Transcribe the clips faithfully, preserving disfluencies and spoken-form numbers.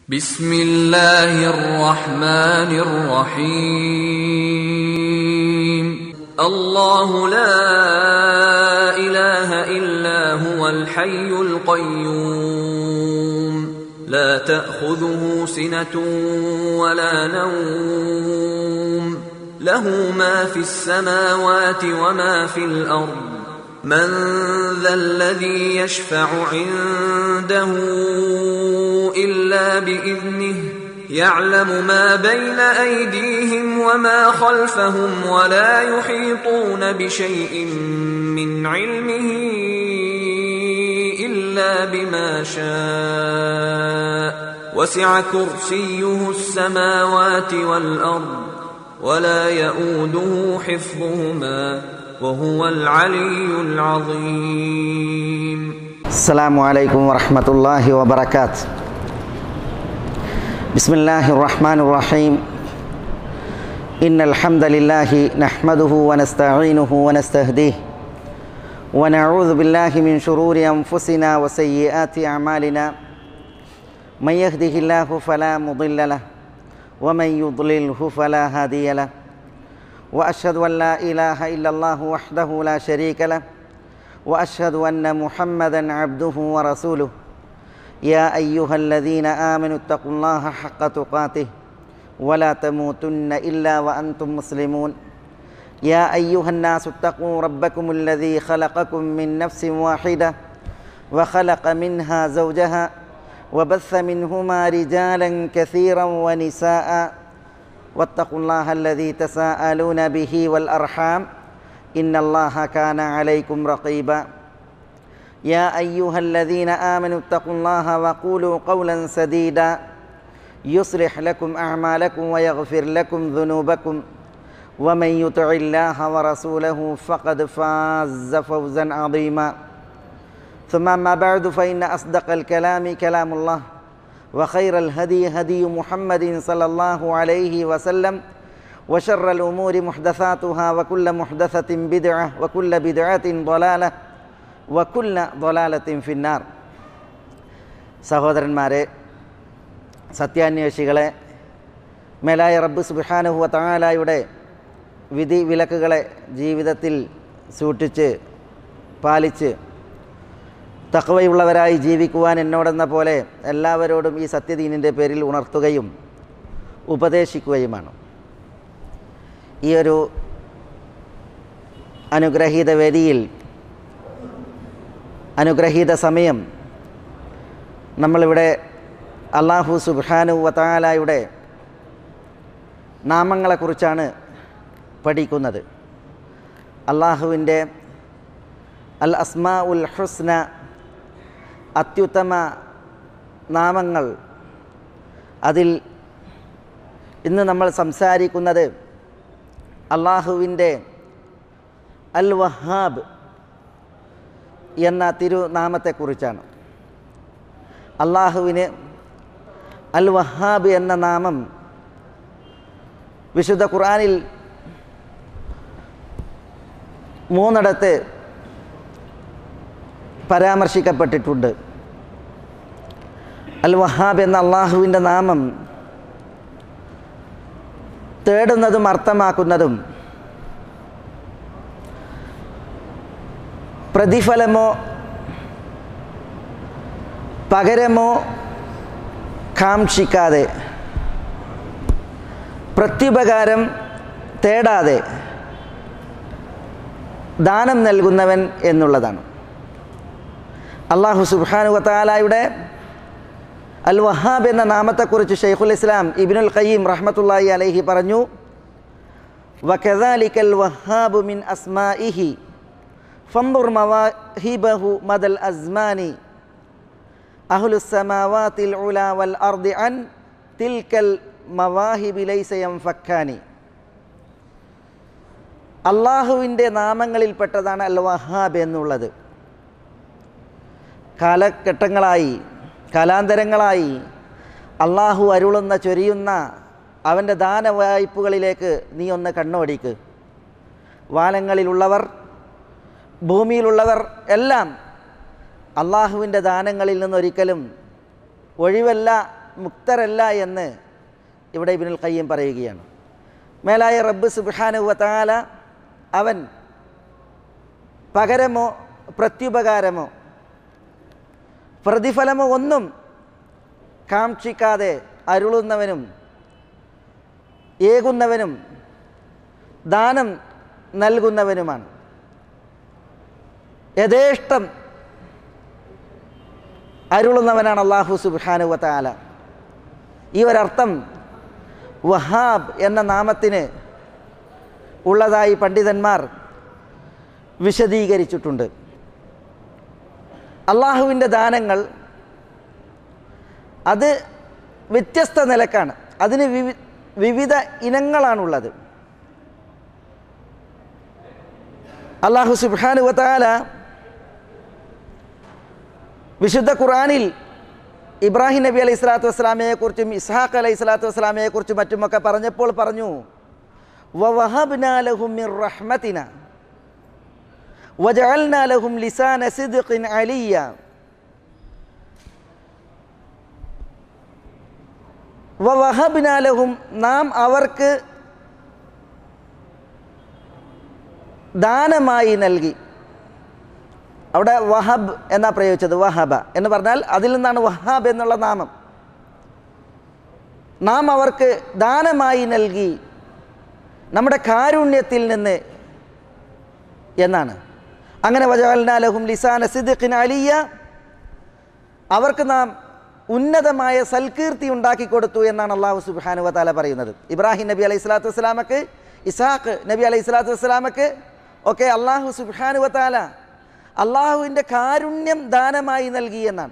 ബിസ്മില്ലാഹിർ റഹ്മാനിർ റഹീം. അല്ലാഹു ലാ ഇലാഹ ഇല്ലാ ഹുവൽ ഹയ്യുൽ ഖയ്യൂം ലാ തഅഖുദുഹു സിനതുൻ വലാ നൗം ലഹു മാ ഫിസ് സമാവാതി വമാ ഫിൽ അർദ് من ذا الذي يشفع عنده إلا بإذنه يعلم ما بين أيديهم وما خلفهم ولا يحيطون بشيء من علمه إلا بما شاء وسع كرسيه السماوات والأرض ولا يؤوده حفظهما وهو العلي العظيم. السلام عليكم ورحمة الله وبركاته. بسم الله الرحمن الرحيم. إن الحمد لله نحمده ونستعينه ونستهديه ونعوذ بالله من شرور أنفسنا وسيئات أعمالنا. من يهده الله فلا مضل له ومن يضلله فلا هادي له. وأشهد أن لا إله إلا الله وحده لا شريك له وأشهد أن محمدًا عبده ورسوله. يا أيها الذين آمنوا اتقوا الله حق تقاته ولا تموتن إلا وأنتم مسلمون. يا أيها الناس اتقوا ربكم الذي خلقكم من نفس واحدة وخلق منها زوجها وبث منهما رجالا كثيرا ونساء واتقوا الله الذي تساءلون به والأرحام إن الله كان عليكم رقيبا. يا أيها الذين آمنوا اتقوا الله وقولوا قولا سديدا يصلح لكم أعمالكم ويغفر لكم ذنوبكم ومن يطع الله ورسوله فقد فاز فوزا عظيما. ثم ما بعد فإن أصدق الكلام كلام الله وخير الهدي هدي محمد صلى الله عليه وسلم وشر الأمور محدثاتها وكل محدثة بدعة وكل بدعة ضلالة وكل ضلالة في النار. സഹോദരന്മാരെ, സത്യാന്വേഷികളെ, മേലായ റബ്ബ് സുബ്ഹാനഹു വ തആലയുടെ വിധി വിലക്കുകളെ ജീവിതത്തിൽ സൂക്ഷിച്ച് പാലിച്ച് തഖ്വയുള്ളവരായി ജീവിക്കുവാൻ എന്നോടെന്ന പോലെ എല്ലാവരോടും ഈ സത്യദീനിൻ്റെ പേരിൽ ഉണർത്തുകയും ഉപദേശിക്കുകയുമാണ്. ഈ ഒരു അനുഗ്രഹീത വേദിയിൽ, അനുഗ്രഹീത സമയം നമ്മളിവിടെ അല്ലാഹു സുബ്ഹാനഹു വ തആലയുടെ നാമങ്ങളെക്കുറിച്ചാണ് പഠിക്കുന്നത്. അല്ലാഹുവിൻ്റെ അൽ അസ്മാ ഉൽ ഹുസ്ന, അത്യുത്തമ നാമങ്ങൾ. അതിൽ ഇന്ന് നമ്മൾ സംസാരിക്കുന്നത് അള്ളാഹുവിൻ്റെ അൽ വഹാബ് എന്ന തിരുനാമത്തെക്കുറിച്ചാണ്. അള്ളാഹുവിന് അൽ വഹാബ് എന്ന നാമം വിശുദ്ധ ഖുർആനിൽ മൂന്നിടത്ത് പരാമർശിക്കപ്പെട്ടിട്ടുണ്ട്. അൽ വഹാബ് എന്ന അള്ളാഹുവിൻ്റെ നാമം തേടുന്നതും അർത്ഥമാക്കുന്നതും പ്രതിഫലമോ പകരമോ കാക്ഷിക്കാതെ, പ്രത്യുപകാരം തേടാതെ ദാനം നൽകുന്നവൻ എന്നുള്ളതാണ്. അല്ലാഹു സുബ്ഹാനഹു വ തആലയുടെ അൽ വഹാബ് എന്ന നാമത്തെക്കുറിച്ച് ശൈഖുൽ ഇസ്ലാം ഇബ്നുൽ ഖയ്യിം റഹ്മത്തുള്ളാഹി അലൈഹി പറഞ്ഞു, വകദാലികൽ വഹാബു മിൻ അസ്മാഇഹി ഫൻദുർ മവാഹിബഹു മദൽ അസ്മാനി അഹ്ലുസ് സമാവാതിൽ ഉലാ വൽ അർദി അൻ തിൽകൽ മവാഹിബി ലൈസ യൻഫക്കാനി. അല്ലാഹുവിൻ്റെ നാമങ്ങളിൽപ്പെട്ടതാണ് അൽ വഹാബ് എന്നുള്ളത്. കാലഘട്ടങ്ങളായി, കാലാന്തരങ്ങളായി അള്ളാഹു അരുളുന്ന, ചൊരിയുന്ന അവൻ്റെ ദാനവായ്പുകളിലേക്ക് നീ ഒന്ന് കണ്ണോടിക്ക്. വാനങ്ങളിലുള്ളവർ, ഭൂമിയിലുള്ളവർ എല്ലാം അള്ളാഹുവിൻ്റെ ദാനങ്ങളിൽ നിന്നൊരിക്കലും ഒഴിവല്ല മുക്തരല്ല എന്ന് ഇവിടെ ഇബ്നുൽ ഖയ്യിം പറയുകയാണ്. മേലായ റബ്ബ് സുബ്ഹാനഹു വ തആല അവൻ പകരമോ പ്രത്യുപകാരമോ പ്രതിഫലമോ ഒന്നും കാക്ഷിക്കാതെ അരുളുന്നവനും ഏകുന്നവനും ദാനം നൽകുന്നവനുമാണ്. യഥേഷ്ടം അരുളുന്നവനാണ് അല്ലാഹു സുബ്ഹാനഹു വ തആല. ഈ ഒരർത്ഥം വഹാബ് എന്ന നാമത്തിന് ഉള്ളതായി പണ്ഡിതന്മാർ വിശദീകരിച്ചിട്ടുണ്ട്. അള്ളാഹുവിൻ്റെ ദാനങ്ങൾ അത് വ്യത്യസ്ത നിലക്കാണ്. അതിന് വിവി വിവിധ ഇനങ്ങളാണുള്ളത്. അല്ലാഹു സുബ്ഹാനഹു വ തആല വിശുദ്ധ ഖുർആനിൽ ഇബ്രാഹിം നബി അലൈഹി സ്വലാത്തു വസ്സലാമയെക്കുറിച്ചും ഇസ്ഹാഖ് അലൈഹി സ്വലാത്തു വസ്സലാമയെക്കുറിച്ചും മറ്റുമൊക്കെ പറഞ്ഞപ്പോൾ പറഞ്ഞു, വവഹബ്നാ ലഹും മിർ റഹ്മതിന വജഅൽനാ ലഹും ലിസാന സിദ്ഖിൻ അലിയ്യ. വവഹബ്നാ ലഹും, നാം അവർക്ക് ദാനമായി നൽകി. അവിടെ വഹബ് എന്നാ പ്രയോഗിച്ചത്. വഹബ എന്ന് പറഞ്ഞാൽ അതിൽ നിന്നാണ് വഹാബ് എന്നുള്ള നാമം. നാം അവർക്ക് ദാനമായി നൽകി നമ്മുടെ കാരുണ്യത്തിൽ നിന്ന് എന്നാണ്. അങ്ങനെ വജഅൽനാ ലഹും ലിസാന സിദ്ഖിൻ അലിയ്യ, അവർക്ക് നാം ഉന്നതമായ സൽകീർത്തി ഉണ്ടാക്കി കൊടുത്തു എന്നാണ് അല്ലാഹു സുബ്ഹാനഹു വ തആല പറയുന്നത്. ഇബ്രാഹിം നബി അലൈഹി സ്വലാത്തു വസ്സലാമക്ക്, ഇസ്ഹാഖ് നബി അലൈഹി സ്വലാത്തു വസ്സലാമക്ക് ഒക്കെ അല്ലാഹു സുബ്ഹാനഹു വ തആല അള്ളാഹുവിൻ്റെ കാരുണ്യം ദാനമായി നൽകി എന്നാണ്.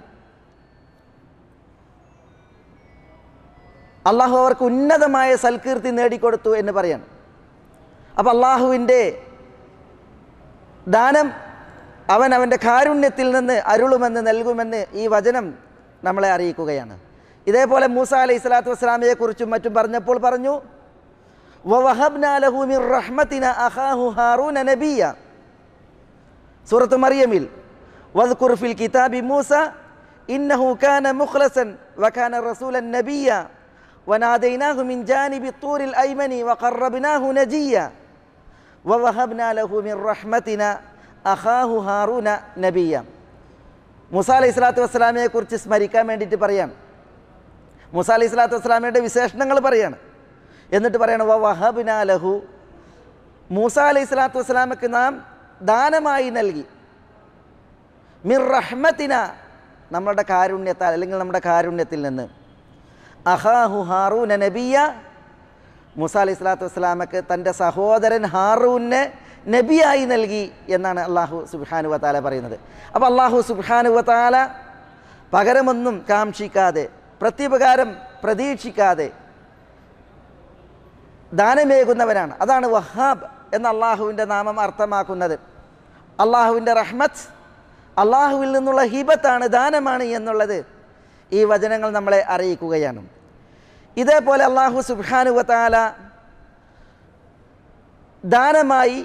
അള്ളാഹു അവർക്ക് ഉന്നതമായ സൽകീർത്തി നേടിക്കൊടുത്തു എന്ന് പറയാണ്. അപ്പം അള്ളാഹുവിൻ്റെ ദാനം അവൻ അവൻ്റെ കാരുണ്യത്തിൽ നിന്ന് അരുളുമെന്ന് നൽകുമെന്ന് ഈ വചനം നമ്മളെ അറിയിക്കുകയാണ്. ഇതേപോലെ മൂസ അലൈഹി സ്വലാത്തു വസ്സലാമയെക്കുറിച്ചും മറ്റും പറഞ്ഞപ്പോൾ പറഞ്ഞു, വവഹബ്നാ ലഹു മിർ റഹ്മതിന അഖാഹു ഹാറൂന നബിയ്യ. സൂറത്ത് മറിയമിൽ വദ്കുർ ഫിൽ കിതാബി മൂസ ഇന്നഹു കാന മുഖ്ലസൻ വകാന റസൂലൻ നബിയ്യ വനാദൈനാഹു മിൻ ജാനിബി തൂരിൽ ഐമനി വഖറബ്നാഹു നജിയ്യ വവഹബ്നാ ലഹു മിർ റഹ്മതിന അഖാഹു ഹാറൂന നബിയ്യ. മൂസ അലൈഹി സ്വലാത്തു വസ്സലാമയെക്കുറിച്ച് സ്മരിക്കാൻ വേണ്ടിയിട്ട് പറയാണ്. മൂസ അലൈഹി സ്വലാത്തു വസ്സലാമയുടെ വിശേഷണങ്ങൾ പറയാണ്. എന്നിട്ട് പറയണം വവഹബ്നാ ലഹു, മൂസ അലൈഹി സ്വലാത്തു വസ്സലാമക്ക് നാം ദാനമായി നൽകി, മിർ റഹ്മതിന, നമ്മളുടെ കാരുണ്യത്താൽ അല്ലെങ്കിൽ നമ്മുടെ കാരുണ്യത്തിൽ നിന്ന്, അഖാഹു ഹാറൂന നബിയ്യ, മൂസ അലൈഹി സ്വലാത്തു വസ്സലാമക്ക് തൻ്റെ സഹോദരൻ ഹാറൂനെ നബിയായി നൽകി എന്നാണ് അല്ലാഹു സുബ്ഹാനഹു വ തആല പറയുന്നത്. അപ്പോൾ അല്ലാഹു സുബ്ഹാനഹു വ തആല പകരമൊന്നും കാക്ഷിക്കാതെ പ്രത്യുപകാരം പ്രതീക്ഷിക്കാതെ ദാനമേകുന്നവനാണ്. അതാണ് വഹാബ് എന്ന അള്ളാഹുവിൻ്റെ നാമം അർത്ഥമാക്കുന്നത്. അള്ളാഹുവിൻ്റെ റഹ്മത്ത്, അള്ളാഹുവിൽ നിന്നുള്ള ഹിബത്താണ്, ദാനമാണ് എന്നുള്ളത് ഈ വചനങ്ങൾ നമ്മളെ അറിയിക്കുകയാണ്. ഇതേപോലെ അള്ളാഹു സുബ്ഹാനഹു വ തആല ദാനമായി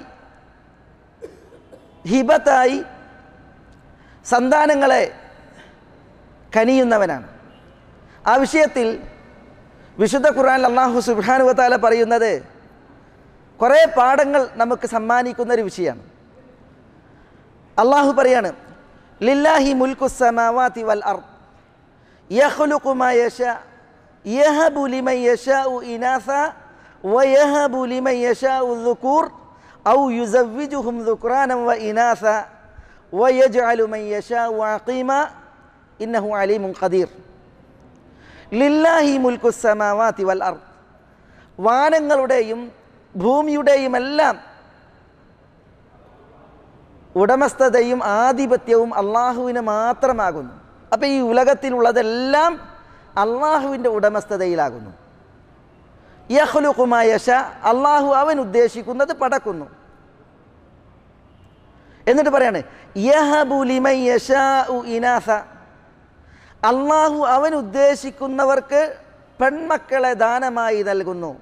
ഹിബത്തായി സന്താനങ്ങളെ കനിയുന്നവനാണ്. ആ വിഷയത്തിൽ വിശുദ്ധ ഖുർആനിൽ അല്ലാഹു സുബ്ഹാനഹു വ തആല പറയുന്നത് കുറേ പാഠങ്ങൾ നമുക്ക് സമ്മാനിക്കുന്ന ഒരു വിഷയമാണ്. അള്ളാഹു പറയാണ്, ലില്ലാഹി മുൽക്കു സമാവാതി വൽ അർദ് യഖ്ലുഖു മാ യശാ യഹബു ലിമൻ യശാഉ ഇനാസ വയഹബു ലിമൻ യശാഉ ദുകൂർ ഔ യുസവ്വിജുഹും ദുക്റാനൻ വ ഇനാസ വയജ്അലു മൻ യശാഉ അഖീമ ഇന്നഹു അലീമുൻ ഖദീർ. ലില്ലാഹി മുൽക്കു സമാവാതി വൽ അർദ്, വാനങ്ങളുടെയും ഭൂമിയുടെയും എല്ലാം ഉടമസ്ഥതയും ആധിപത്യവും അള്ളാഹുവിന് മാത്രമാകുന്നു. അപ്പം ഈ ഉലകത്തിലുള്ളതെല്ലാം അള്ളാഹുവിൻ്റെ ഉടമസ്ഥതയിലാകുന്നു. യഖ്ലുഖു മാ യശാ, അള്ളാഹു അവൻ ഉദ്ദേശിക്കുന്നത് പടക്കുന്നു. എന്നിട്ട് പറയാണ് യഹബു ലിമൻ യശാഉ ഇനാസ, അള്ളാഹു അവൻ ഉദ്ദേശിക്കുന്നവർക്ക് പെൺമക്കളെ ദാനമായി നൽകുന്നു.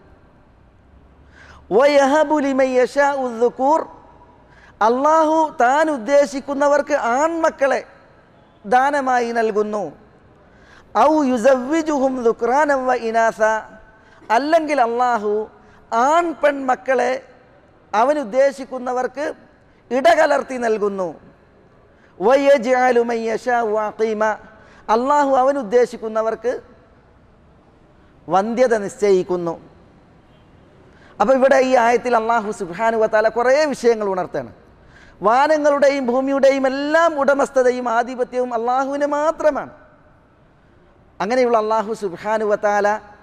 വയഹബു ലിമൻ യശാഉ ദുകൂർ, അള്ളാഹു താൻ ഉദ്ദേശിക്കുന്നവർക്ക് ആൺമക്കളെ ദാനമായി നൽകുന്നു. ഔ യുസവ്വിജുഹും ദുക്റാനൻ വ ഇനാസ, അല്ലെങ്കിൽ അള്ളാഹു ആൺ പെൺമക്കളെ അവനുദ്ദേശിക്കുന്നവർക്ക് ഇടകലർത്തി നൽകുന്നു. വയജ്അലു മൻ യശാഉ അഖീമ, അള്ളാഹു അവനുദ്ദേശിക്കുന്നവർക്ക് വന്ധ്യത നിശ്ചയിക്കുന്നു. അപ്പോൾ ഇവിടെ ഈ ആയത്തിൽ അള്ളാഹു സുബ്ഹാനഹു വ തആല കുറേ വിഷയങ്ങൾ ഉണർത്താണ്. വാനങ്ങളുടെയും ഭൂമിയുടെയും എല്ലാം ഉടമസ്ഥതയും ആധിപത്യവും അള്ളാഹുവിന് മാത്രമാണ്. അങ്ങനെയുള്ള അള്ളാഹു സുബ്ഹാനഹു വ തആല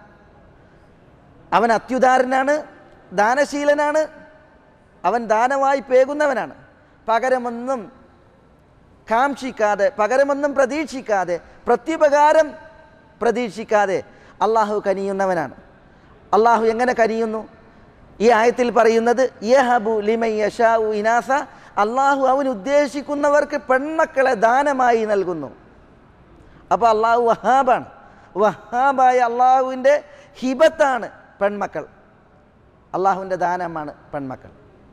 അവൻ അത്യുദാരനാണ്, ദാനശീലനാണ്, അവൻ ദാനമായി പേകുന്നവനാണ്. പകരമൊന്നും കാക്ഷിക്കാതെ, പകരമൊന്നും പ്രതീക്ഷിക്കാതെ, പ്രത്യുപകാരം പ്രതീക്ഷിക്കാതെ അള്ളാഹു കനിയുന്നവനാണ്. അള്ളാഹു എങ്ങനെ കനിയുന്നു? ഈ ആയത്തിൽ പറയുന്നത് യഹബു ലിമൻ യശാഉ ഇനാസ, അള്ളാഹു അവൻ ഉദ്ദേശിക്കുന്നവർക്ക് പെൺമക്കളെ ദാനമായി നൽകുന്നു. അപ്പോൾ അള്ളാഹു വഹാബാണ്. വഹാബായ അള്ളാഹുവിൻ്റെ ഹിബത്താണ് പെൺമക്കൾ, അള്ളാഹുവിൻ്റെ ദാനമാണ് പെൺമക്കൾ.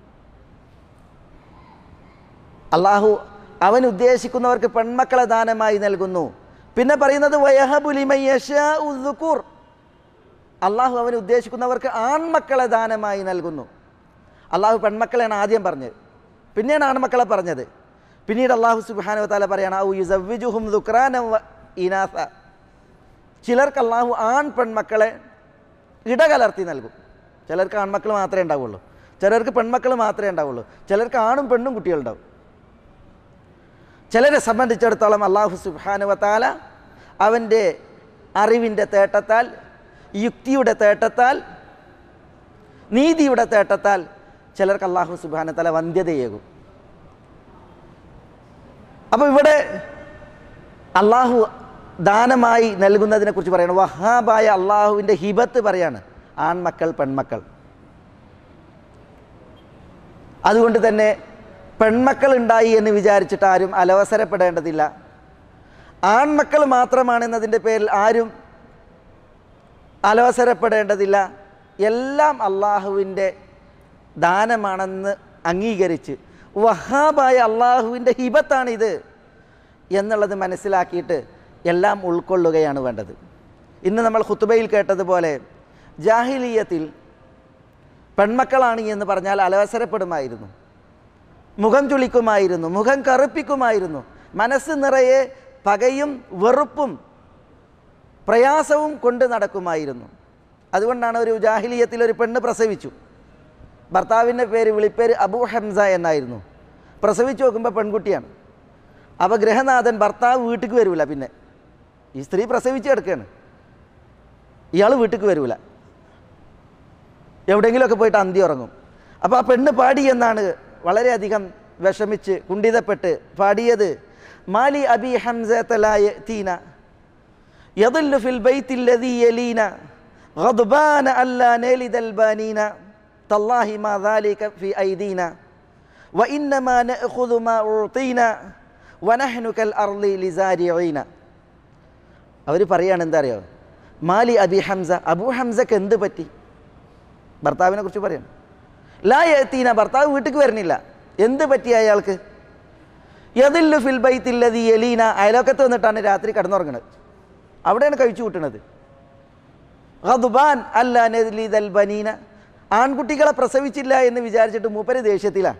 അള്ളാഹു അവൻ ഉദ്ദേശിക്കുന്നവർക്ക് പെൺമക്കളെ ദാനമായി നൽകുന്നു. പിന്നെ പറയുന്നത് വയഹബു ലിമൻ യശാഉ ദുകൂർ, അള്ളാഹു അവൻ ഉദ്ദേശിക്കുന്നവർക്ക് ആൺമക്കളെ ദാനമായി നൽകുന്നു. അള്ളാഹു പെൺമക്കളെയാണ് ആദ്യം പറഞ്ഞത്, പിന്നെയാണ് ആൺമക്കളെ പറഞ്ഞത്. പിന്നീട് അള്ളാഹു സുബ്ഹാനഹു വ തആല പറയാണ് ഔ യുസവ്വിജുഹും ദുക്റാനൻ വ ഇനാസ, ചിലർക്ക് അള്ളാഹു ആൺ പെൺമക്കളെ ഇടകലർത്തി നൽകും. ചിലർക്ക് ആൺമക്കൾ മാത്രമേ ഉണ്ടാവുള്ളൂ, ചിലർക്ക് പെൺമക്കൾ മാത്രമേ ഉണ്ടാവുള്ളൂ, ചിലർക്ക് ആണും പെണ്ണും കുട്ടികളുണ്ടാവും. ചിലരെ സംബന്ധിച്ചിടത്തോളം അള്ളാഹു സുബ്ഹാനഹു വ തആല അവൻ്റെ അറിവിൻ്റെ തേട്ടത്താൽ, യുക്തിയുടെ തേട്ടത്താൽ, നീതിയുടെ തേട്ടത്താൽ ചിലർക്ക് അള്ളാഹു സുബ്ഹാനഹു വ തആല വന്ധ്യതയേകും. അപ്പോൾ ഇവിടെ അള്ളാഹു ദാനമായി നൽകുന്നതിനെ കുറിച്ച് പറയണം. വഹാബായ അള്ളാഹുവിൻ്റെ ഹിബത്ത് പറയാണ്, ആൺമക്കൾ പെൺമക്കൾ. അതുകൊണ്ട് തന്നെ പെൺമക്കൾ ഉണ്ടായി എന്ന് വിചാരിച്ചിട്ട് ആരും അലവസരപ്പെടേണ്ടതില്ല. ആൺമക്കൾ മാത്രമാണെന്നതിൻ്റെ പേരിൽ ആരും അലവസരപ്പെടേണ്ടതില്ല. എല്ലാം അള്ളാഹുവിൻ്റെ ദാനമാണെന്ന് അംഗീകരിച്ച് വഹാബായ അള്ളാഹുവിൻ്റെ ഹിബത്താണിത് എന്നുള്ളത് മനസ്സിലാക്കിയിട്ട് എല്ലാം ഉൾക്കൊള്ളുകയാണ് വേണ്ടത്. ഇന്ന് നമ്മൾ ഖുതുബയിൽ കേട്ടതുപോലെ ജാഹിലിയത്തിൽ പെൺമക്കളാണ് എന്ന് പറഞ്ഞാൽ അലവസരപ്പെടുമായിരുന്നു, മുഖം ചുളിക്കുമായിരുന്നു, മുഖം കറുപ്പിക്കുമായിരുന്നു, മനസ്സ് നിറയെ പകയും വെറുപ്പും പ്രയാസവും കൊണ്ട് നടക്കുമായിരുന്നു. അതുകൊണ്ടാണ് ഒരു ജാഹിലിയത്തിൽ ഒരു പെണ്ണ് പ്രസവിച്ചു. ഭർത്താവിൻ്റെ പേര് വിളിപ്പേര് അബൂ ഹംസ എന്നായിരുന്നു. പ്രസവിച്ചു നോക്കുമ്പോൾ പെൺകുട്ടിയാണ്. അപ്പോൾ ഗൃഹനാഥൻ ഭർത്താവ് വീട്ടിലേക്ക് വരില്ല. പിന്നെ ഈ സ്ത്രീ പ്രസവിച്ച് കിടക്കുകയാണ്, ഇയാൾ വീട്ടിലേക്ക് വരില്ല, എവിടെയെങ്കിലുമൊക്കെ പോയിട്ട് അന്തി ഉറങ്ങും. അപ്പോൾ ആ പെണ്ണ് പാടി എന്നാണ് വളരെയധികം വിഷമിച്ച് കുണ്ഠിതപ്പെട്ട് പാടിയത്, മാലി അബി ഹംസതലായ തീന യദല്ലു ഫിൽ ബൈത്തിൽ ലദീ യലീന ഗദ്ബാന അല്ലാ നലിദൽ ബാനീന തല്ലാഹി മാ ദാലിക ഫി ഐദീന വ ഇന്നമാ നഅഖുദു മാ ഉതീന വനഹ്നു കൽ അർളി ലിസാരിഈന. അവർ പറയാണ്, എന്താ അറിയോ, മാലി അബി ഹംസ, അബൂ ഹംസക്ക് എന്ത് പറ്റി? ഭർത്താവിനെ കുറിച്ച് പറയാണ്. ലാ യഅതീന, ഭർത്താവ് വീട്ടിലേക്ക് വരുന്നില്ല. എന്ത് പറ്റി അയാൾക്ക്? യദില്ലു ഫിൽ ബൈത്തിൽ ലദീ യലീന, അയലോക്കത്ത് വന്നിട്ടാണ് രാത്രി കിടന്നുറങ്ങുന്നത്, അവിടെയാണ് കഴിച്ചു കൂട്ടുന്നത്. ഗദ്ബാൻ അല്ലാ നലിദൽ ബനീന, ആൺകുട്ടികളെ പ്രസവിച്ചില്ല എന്ന് വിചാരിച്ചിട്ട് മൂപ്പര് ദേഷ്യത്തിലാണ്.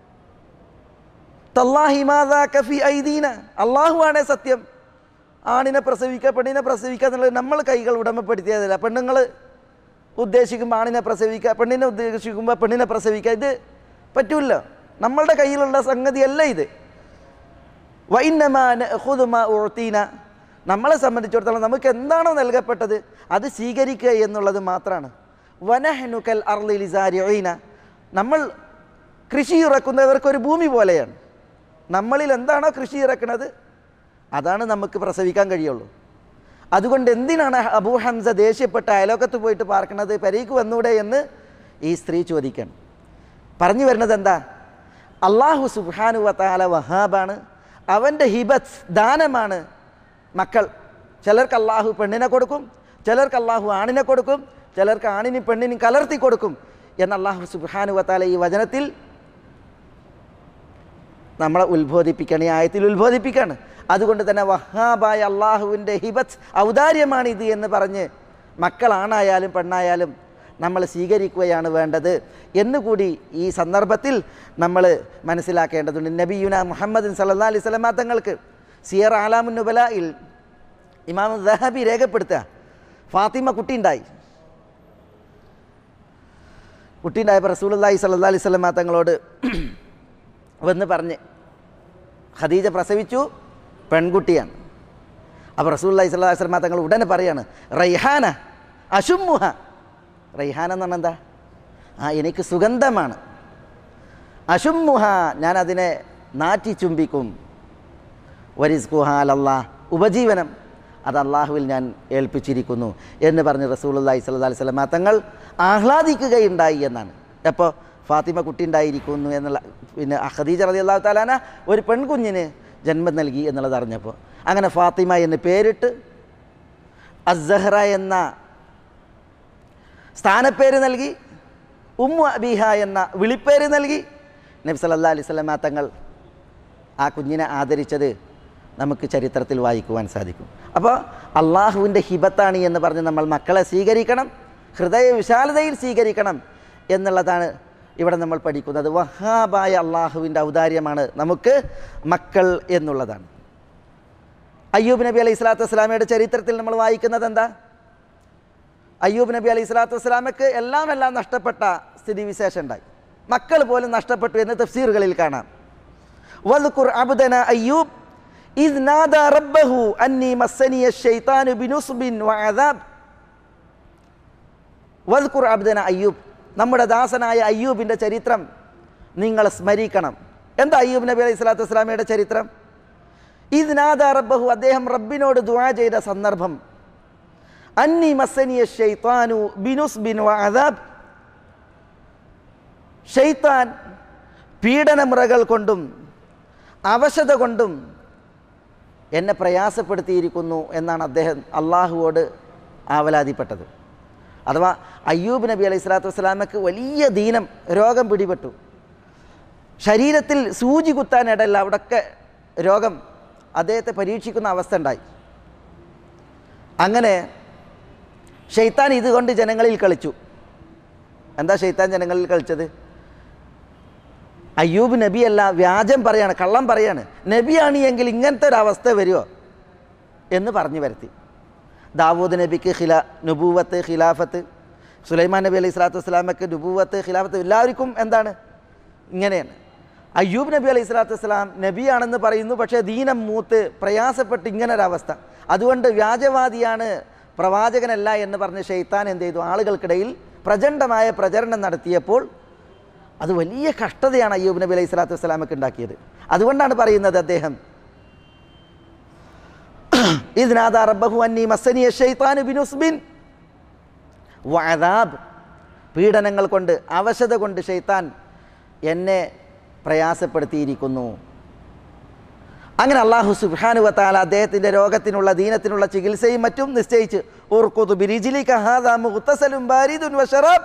തല്ലാഹി മാ ദാക ഫി ഐദീന, അള്ളാഹുവാണേ സത്യം, ആണിനെ പ്രസവിക്കുക പെണ്ണിനെ പ്രസവിക്കുക എന്നുള്ളത് നമ്മൾ കൈകൾ ഉടമപ്പെടുത്തിയതല്ല. പെണ്ണുങ്ങൾ ഉദ്ദേശിക്കുമ്പോൾ ആണിനെ പ്രസവിക്കുക, പെണ്ണിനെ ഉദ്ദേശിക്കുമ്പോൾ പെണ്ണിനെ പ്രസവിക്കുക, ഇത് പറ്റൂല്ല, നമ്മളുടെ കയ്യിലുള്ള സംഗതിയല്ല ഇത്. വഇന്നമാ നഅഖുദു മാ ഉതീന, നമ്മളെ സംബന്ധിച്ചിടത്തോളം നമുക്ക് എന്താണോ നൽകപ്പെട്ടത് അത് സ്വീകരിക്കുക എന്നുള്ളത് മാത്രമാണ്. വനഹ്നു കൽ അർളി ലിസാരിഈന, നമ്മൾ കൃഷി ഇറക്കുന്നവർക്കൊരു ഭൂമി പോലെയാണ്. നമ്മളിൽ എന്താണോ കൃഷി ഇറക്കുന്നത് അതാണ് നമുക്ക് പ്രസവിക്കാൻ കഴിയുള്ളൂ. അതുകൊണ്ട് എന്തിനാണ് അബൂ ഹംസ ദേഷ്യപ്പെട്ട് അയലോക്കത്ത് പോയിട്ട് പാർക്കുന്നത്, പെരേക്ക് വന്നൂടെ എന്ന് ഈ സ്ത്രീ ചോദിക്കണം. പറഞ്ഞു വരുന്നത് എന്താ, അള്ളാഹു സുബ്ഹാനഹു വ തആല വഹാബാണ്, അവൻ്റെ ഹിബത്ത് ദാനമാണ് മക്കൾ. ചിലർക്ക് അള്ളാഹു പെണ്ണിനെ കൊടുക്കും, ചിലർക്ക് അള്ളാഹു ആണിനെ കൊടുക്കും, ചിലർക്ക് ആണിനും പെണ്ണിനും കലർത്തി കൊടുക്കും എന്ന് അള്ളാഹു സുബ്ഹാനഹു വ തആല ഈ വചനത്തിൽ നമ്മളെ ഉത്ബോധിപ്പിക്കുകയാണ്, ഈ ആയത്തിൽ ഉത്ബോധിപ്പിക്കുകയാണ്. അതുകൊണ്ട് തന്നെ വഹാബായ അള്ളാഹുവിൻ്റെ ഹിബത്ത് ഔദാര്യമാണിത് എന്ന് പറഞ്ഞ് മക്കളാണായാലും പെണ്ണായാലും നമ്മൾ സ്വീകരിക്കുകയാണ് വേണ്ടത് എന്നുകൂടി ഈ സന്ദർഭത്തിൽ നമ്മൾ മനസ്സിലാക്കേണ്ടതുണ്ട്. നബിയുന മുഹമ്മദ് സല്ലല്ലാഹു അലൈഹി വസല്ലം തങ്ങൾക്ക് സിയർ ആലാമുൻ നുബലായിൽ ഇമാം ദഹബി രേഖപ്പെടുത്തുക, ഫാത്തിമ കുട്ടിയുണ്ടായി. കുട്ടിയുണ്ടായപ്പോൾ റസൂലുള്ളാഹി സ്വല്ലല്ലാഹു അലൈഹി വസല്ലം തങ്ങളോട് വന്ന് പറഞ്ഞ് ഖദീജ പ്രസവിച്ചു, പെൺകുട്ടിയാണ്. അപ്പോൾ റസൂലുള്ളാഹി സ്വല്ലല്ലാഹു അലൈഹി വസല്ലം തങ്ങൾ ഉടനെ പറയാണ് റൈഹാന അശുമ്മുഹ. റൈഹാന എന്ന് പറഞ്ഞാൽ എന്താ? ആ എനിക്ക് സുഗന്ധമാണ്. അശുമ്മുഹ ഞാനതിനെ നാറ്റി ചുംബിക്കും. വരിസ്കുഹ അലല്ലാഹ് ഉപജീവനം അത് അള്ളാഹുവിൽ ഞാൻ ഏൽപ്പിച്ചിരിക്കുന്നു എന്ന് പറഞ്ഞ് റസൂലുള്ളാഹി സ്വല്ലല്ലാഹു അലൈഹി വസല്ലം തങ്ങൾ ആഹ്ലാദിക്കുകയുണ്ടായി എന്നാണ്. എപ്പോൾ ഫാത്തിമ കുട്ടി ഉണ്ടായിരിക്കുന്നു എന്നുള്ള, പിന്നെ ഖദീജ റളിയല്ലാഹു തആല അൻഹ ഒരു പെൺകുഞ്ഞിന് ജന്മം നൽകി എന്നുള്ളത് അറിഞ്ഞപ്പോൾ അങ്ങനെ ഫാത്തിമ എന്ന് പേരിട്ട് അസ്സഹ്റ എന്ന സ്ഥാനപ്പേര് നൽകി, ഉമ്മു അബീഹ എന്ന വിളിപ്പേര് നൽകി. നബി സല്ലല്ലാഹു അലൈഹി വസല്ലം തങ്ങൾ ആ കുഞ്ഞിനെ ആദരിച്ചത് നമുക്ക് ചരിത്രത്തിൽ വായിക്കുവാൻ സാധിക്കും. അപ്പോൾ അള്ളാഹുവിൻ്റെ ഹിബത്താണ് എന്ന് പറഞ്ഞ് നമ്മൾ മക്കളെ സ്വീകരിക്കണം, ഹൃദയ വിശാലതയിൽ സ്വീകരിക്കണം എന്നുള്ളതാണ് ഇവിടെ നമ്മൾ പഠിക്കുന്നത്. വഹാബായ അള്ളാഹുവിൻ്റെ ഔദാര്യമാണ് നമുക്ക് മക്കൾ എന്നുള്ളതാണ്. അയ്യൂബ് നബി അലൈഹി സ്വലാത്തു വസ്സലാമയുടെ ചരിത്രത്തിൽ നമ്മൾ വായിക്കുന്നത് എന്താ? അയ്യൂബ് നബി അലൈഹി സ്വലാത്തു വസ്സലാമക്ക് എല്ലാം എല്ലാം നഷ്ടപ്പെട്ട സ്ഥിതിവിശേഷം ഉണ്ടായി, മക്കൾ പോലും നഷ്ടപ്പെട്ടു എന്ന് തഫ്സീറുകളിൽ കാണാം. വദ്കുർ അബ്ദന അയ്യൂബ് ഇദ് നാദാ റബ്ബഹു അന്നി മസ്സനിയ ശൈത്താനു ബിനുസ്ബിൻ വഅദാബ്. വദ്കുർ അബ്ദന അയ്യൂബ്, നമ്മുടെ ദാസനായ അയ്യൂബിൻ്റെ ചരിത്രം നിങ്ങൾ സ്മരിക്കണം. എന്താ അയ്യൂബ് നബി അലൈഹി സ്വലാത്തു വസ്സലാമയുടെ ചരിത്രം? ഇദ് നാദാ റബ്ബഹു, അദ്ദേഹം റബ്ബിനോട് ദുആ ചെയ്ത സന്ദർഭം. അന്നി മസ്സനിയ ശൈത്താനു ബിനുസ്ബിൻ വഅദാബ്, ശൈത്താൻ പീഡനമുറകൾ കൊണ്ടും അവശത കൊണ്ടും എന്നെ പ്രയാസപ്പെടുത്തിയിരിക്കുന്നു എന്നാണ് അദ്ദേഹം അള്ളാഹുവോട് ആവലാതിപ്പെട്ടത്. അഥവാ അയ്യൂബ് നബി അലൈഹി സ്വലാത്തു വസ്സലാമക്ക് വലിയ ദീനം, രോഗം പിടിപെട്ടു. ശരീരത്തിൽ സൂചി കുത്താനിടയില്ല, അവിടൊക്കെ രോഗം അദ്ദേഹത്തെ പരീക്ഷിക്കുന്ന അവസ്ഥ ഉണ്ടായി. അങ്ങനെ ശൈത്താൻ ഇതുകൊണ്ട് ജനങ്ങളിൽ കളിച്ചു. എന്താ ശൈത്താൻ ജനങ്ങളിൽ കളിച്ചത്? അയ്യൂബ് നബിയല്ല, വ്യാജം പറയാണ്, കള്ളം പറയാണ്, നബിയാണ് എങ്കിൽ ഇങ്ങനത്തെ ഒരു അവസ്ഥ വരുമോ എന്ന് പറഞ്ഞു വരുത്തി. ദാവൂദ് നബിക്ക് ഖിലാ നുബൂവത്ത് ഖിലാഫത്ത്, സുലൈമാൻ നബി അലൈഹി സ്വലാത്തു വസ്സലാമക്ക് നുബൂവത്ത് ഖിലാഫത്ത്, എല്ലാവർക്കും എന്താണ് ഇങ്ങനെയാണ്. അയ്യൂബ് നബി അലൈഹി സ്വലാത്തു വസ്സലാം നബിയാണെന്ന് പറയുന്നു, പക്ഷേ ദീനം മൂത്ത് പ്രയാസപ്പെട്ട് ഇങ്ങനൊരവസ്ഥ. അതുകൊണ്ട് വ്യാജവാദിയാണ്, പ്രവാചകനല്ല എന്ന് പറഞ്ഞ് ശൈത്താൻ എന്ത് ചെയ്തു? ആളുകൾക്കിടയിൽ പ്രചണ്ഡമായ പ്രചരണം നടത്തിയപ്പോൾ അത് വലിയ കഷ്ടതയാണ് അയ്യൂബ് നബി അലൈഹി സ്വലാത്തു വസ്സലാമക്ക് ഉണ്ടാക്കിയത്. അതുകൊണ്ടാണ് പറയുന്നത് അദ്ദേഹം ഇദ് നാദാ റബ്ബഹു അന്നി മസ്സനിയ ശൈത്താനു ബിനുസ്ബിൻ വഅദാബ്, പീഡനങ്ങൾ കൊണ്ട് അവശത കൊണ്ട് ശൈത്താൻ എന്നെ പ്രയാസപ്പെടുത്തിയിരിക്കുന്നു. അങ്ങനെ അല്ലാഹു സുബ്ഹാനഹു വ തആല അദ്ദേഹത്തിൻ്റെ രോഗത്തിനുള്ള ദീനത്തിനുള്ള ചികിത്സയും മറ്റും നിശ്ചയിച്ച് ഉർഖുദ് ബിരിജ്ലിക ഹാദാ മുഗ്തസലുൻ ബാരിദുൻ വശറാബ്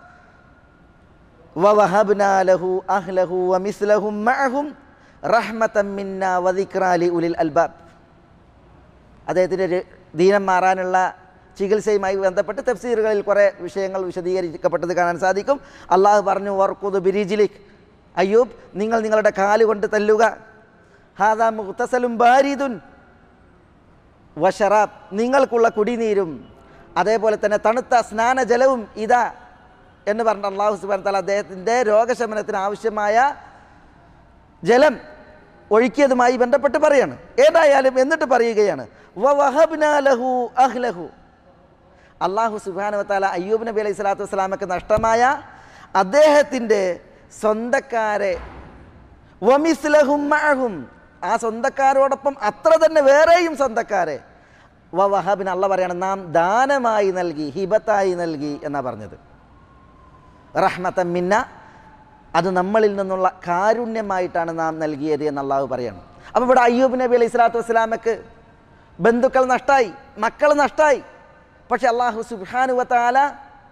വവഹബ്നാ ലഹു അഹ്ലഹു വമിസ്ലഹും മഅഹും റഹ്മതൻ മിന്നാ വദിക്റാ ലിഉലിൽ അൽബാബ്. അദ്ദേഹത്തിൻ്റെ ദീനം മാറാനുള്ള ചികിത്സയുമായി ബന്ധപ്പെട്ട് തഫ്സീറുകളിൽ കുറേ വിഷയങ്ങൾ വിശദീകരിക്കപ്പെട്ടത് കാണാൻ സാധിക്കും. അള്ളാഹു പറഞ്ഞു വർഖുദ് ബിരിജ്ലിക്, അയ്യൂബ് നിങ്ങൾ നിങ്ങളുടെ കാലുകൊണ്ട് തല്ലുക, ഹാദാ മുഗ്തസലുൻ ബാരിദുൻ വശറാബ്, നിങ്ങൾക്കുള്ള കുടിനീരും അതേപോലെ തന്നെ തണുത്ത സ്നാനജലവും ഇതാ എന്ന് പറഞ്ഞ അല്ലാഹു സുബ്ഹാനഹു വ തആല അദ്ദേഹത്തിൻ്റെ രോഗശമനത്തിന് ആവശ്യമായ ജലം ഒഴുക്കിയതുമായി ബന്ധപ്പെട്ട് പറയാണ്. ഏതായാലും എന്നിട്ട് പറയുകയാണ് വവഹബ്നാ ലഹു അഹ്ലഹു, അല്ലാഹു സുബ്ഹാനഹു വ തആല അയ്യൂബ് നബി അലൈഹി സ്വലാത്തു വസ്സലാമക്ക് നഷ്ടമായ അദ്ദേഹത്തിൻ്റെ സ്വന്തക്കാരെ വമിസ്ലഹും മഅഹും, ആ സ്വന്തക്കാരോടൊപ്പം അത്ര തന്നെ വേറെയും സ്വന്തക്കാരെ വവഹബ്ന, അല്ല പറയാണ് നാം ദാനമായി നൽകി, ഹിബത്തായി നൽകി എന്നാണ് പറഞ്ഞത്. റഹ്മതൻ മിന്ന, അത് നമ്മളിൽ നിന്നുള്ള കാരുണ്യമായിട്ടാണ് നാം നൽകിയത് എന്ന് അള്ളാഹു പറയണം. അപ്പോൾ ഇവിടെ അയ്യൂബ് നബി അലൈഹി സ്വലാത്തു വസ്സലാമക്ക് ബന്ധുക്കൾ നഷ്ടമായി, മക്കൾ നഷ്ടമായി. പക്ഷെ അള്ളാഹു സുബ്ഹാനഹു വ തആല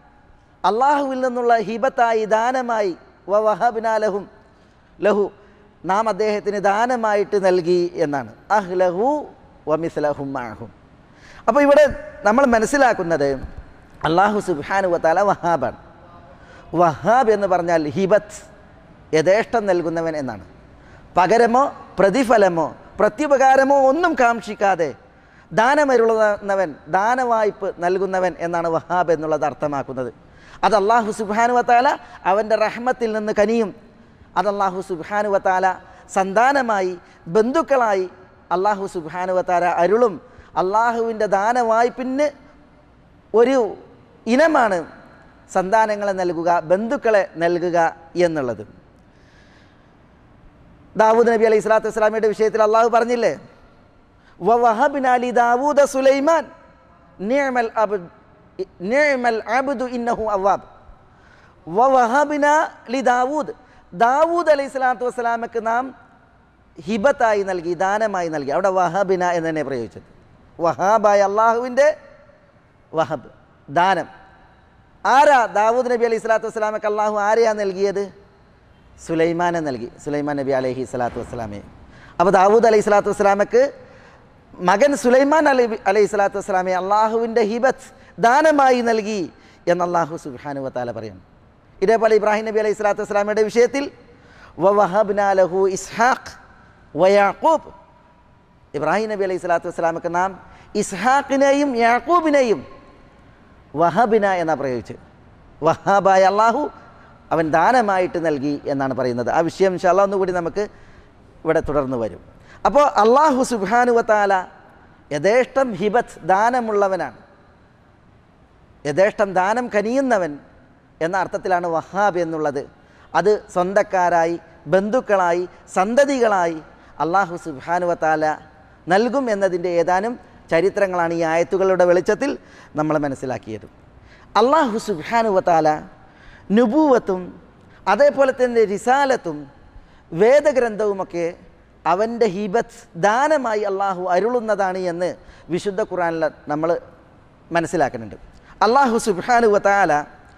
അള്ളാഹുവിൽ നിന്നുള്ള ഹിബത്തായി, ദാനമായി വവഹബ്നാ ലഹും ലഹു നാം അദ്ദേഹത്തിന് ദാനമായിട്ട് നൽകി എന്നാണ്. അഹ്ലഹു വമിസ്ലഹും മഅഹും. അപ്പോൾ ഇവിടെ നമ്മൾ മനസ്സിലാക്കുന്നത് അല്ലാഹു സുബ്ഹാനഹു വതആല വഹാബാണ്. വഹാബ് എന്ന് പറഞ്ഞാൽ ഹിബത്ത്, യഥേഷ്ടം നൽകുന്നവൻ എന്നാണ്. പകരമോ പ്രതിഫലമോ പ്രത്യുപകാരമോ ഒന്നും കാക്ഷിക്കാതെ ദാനമരുളുന്നവൻ, ദാനവായ്പ് നൽകുന്നവൻ എന്നാണ് വഹാബ് എന്നുള്ളത് അർത്ഥമാക്കുന്നത്. അത് അല്ലാഹു സുബ്ഹാനഹു വതആല അവൻ്റെ റഹ്മത്തിൽ നിന്ന് കനിയും. അത് അല്ലാഹു സുബ്ഹാനഹു വതആല സന്താനമായി ബന്ധുക്കളായി അല്ലാഹു സുബ്ഹാനഹു വതആല അരുളും. അള്ളാഹുവിൻ്റെ ദാനവായ്പിന് ഒരു ഇനമാണ് സന്താനങ്ങളെ നൽകുക, ബന്ധുക്കളെ നൽകുക എന്നുള്ളത്. ദാവൂദ് നബി അലൈഹി സ്വലാത്തു വസ്സലാമയുടെ വിഷയത്തിൽ അള്ളാഹു പറഞ്ഞില്ലേ, വവഹബ്നാ ലി ദാവൂദ സുലൈമാൻ നിഅമൽ അബ്ദ് നിഅമൽ അബ്ദു ഇന്നഹു അവ്വാബ്. വവഹബ്നാ ലി ദാവൂദ്, ദാവൂദ് അലൈഹി സ്വലാത്തു വസ്സലാമക്ക് നാം ഹിബത്തായി നൽകി, ദാനമായി നൽകി. അവിടെ വഹബിന എന്ന് തന്നെ പ്രയോഗിച്ചത്. വഹാബായ അള്ളാഹുവിൻ്റെ വഹബ്, ദാനം. ആരാ ദാവൂദ് നബി അലൈഹി സ്വലാത്തു വസ്സലാമക്ക് അള്ളാഹു ആരെയാണ് നൽകിയത്? സുലൈമാനെ നൽകി, സുലൈമാൻ നബി അലൈഹി സ്വലാത്തു വസ്സലാമയെ. അപ്പോൾ ദാവൂദ് അലൈഹി സ്വലാത്തു വസ്സലാമക്ക് മകൻ സുലൈമാൻ അലൈ അലൈഹി സ്വലാത്തു വസ്സലാമയെ അള്ളാഹുവിൻ്റെ ഹിബത്ത് ദാനമായി നൽകി എന്ന് അള്ളാഹു സുബ്ഹാനഹു വതആല പറയുന്നു. ഇതേപോലെ ഇബ്രാഹിം നബി അലൈഹി സ്വലാത്തു വസ്സലാമയുടെ വിഷയത്തിൽ വവഹബ്നാ ലഹു ഇസ്ഹാഖ് വയാഖൂബ്, ഇബ്രാഹിം നബി അലൈഹി സ്വലാത്തു വസ്സലാമക്ക് നാം ഇസ്ഹാഖിനെയും യാക്കൂബിനെയും വഹബിന എന്നാണ് പ്രയോഗിച്ചത്. വഹാബായ അള്ളാഹു അവൻ ദാനമായിട്ട് നൽകി എന്നാണ് പറയുന്നത്. ആ വിഷയം ഇൻഷാ അല്ലാഹ് ഒന്നുകൂടി നമുക്ക് ഇവിടെ തുടർന്ന് വരും. അപ്പോൾ അള്ളാഹു സുബ്ഹാനഹു വതആല യഥേഷ്ടം ഹിബത്ത്, ദാനമുള്ളവനാണ്, യഥേഷ്ടം ദാനം കനിയുന്നവൻ എന്ന അർത്ഥത്തിലാണ് വഹാബ് എന്നുള്ളത്. അത് സ്വന്തക്കാരായി, ബന്ധുക്കളായി, സന്തതികളായി അള്ളാഹു സുബ്ഹാനഹു വതആല നൽകും എന്നതിൻ്റെ ഏതാനും ചരിത്രങ്ങളാണ് ഈ ആയത്തുകളുടെ വെളിച്ചത്തിൽ നമ്മൾ മനസ്സിലാക്കിയത്. അള്ളാഹു സുബ്ഹാനഹു വതആല നുബൂവത്തും അതേപോലെ തന്നെ റിസാലത്തും വേദഗ്രന്ഥവുമൊക്കെ അവൻ്റെ ഹിബത്ത് ദാനമായി അള്ളാഹു അരുളുന്നതാണ് എന്ന് വിശുദ്ധ ഖുർആനിൽ നമ്മൾ മനസ്സിലാക്കുന്നുണ്ട്. അള്ളാഹു സുബ്ഹാനഹു വതആല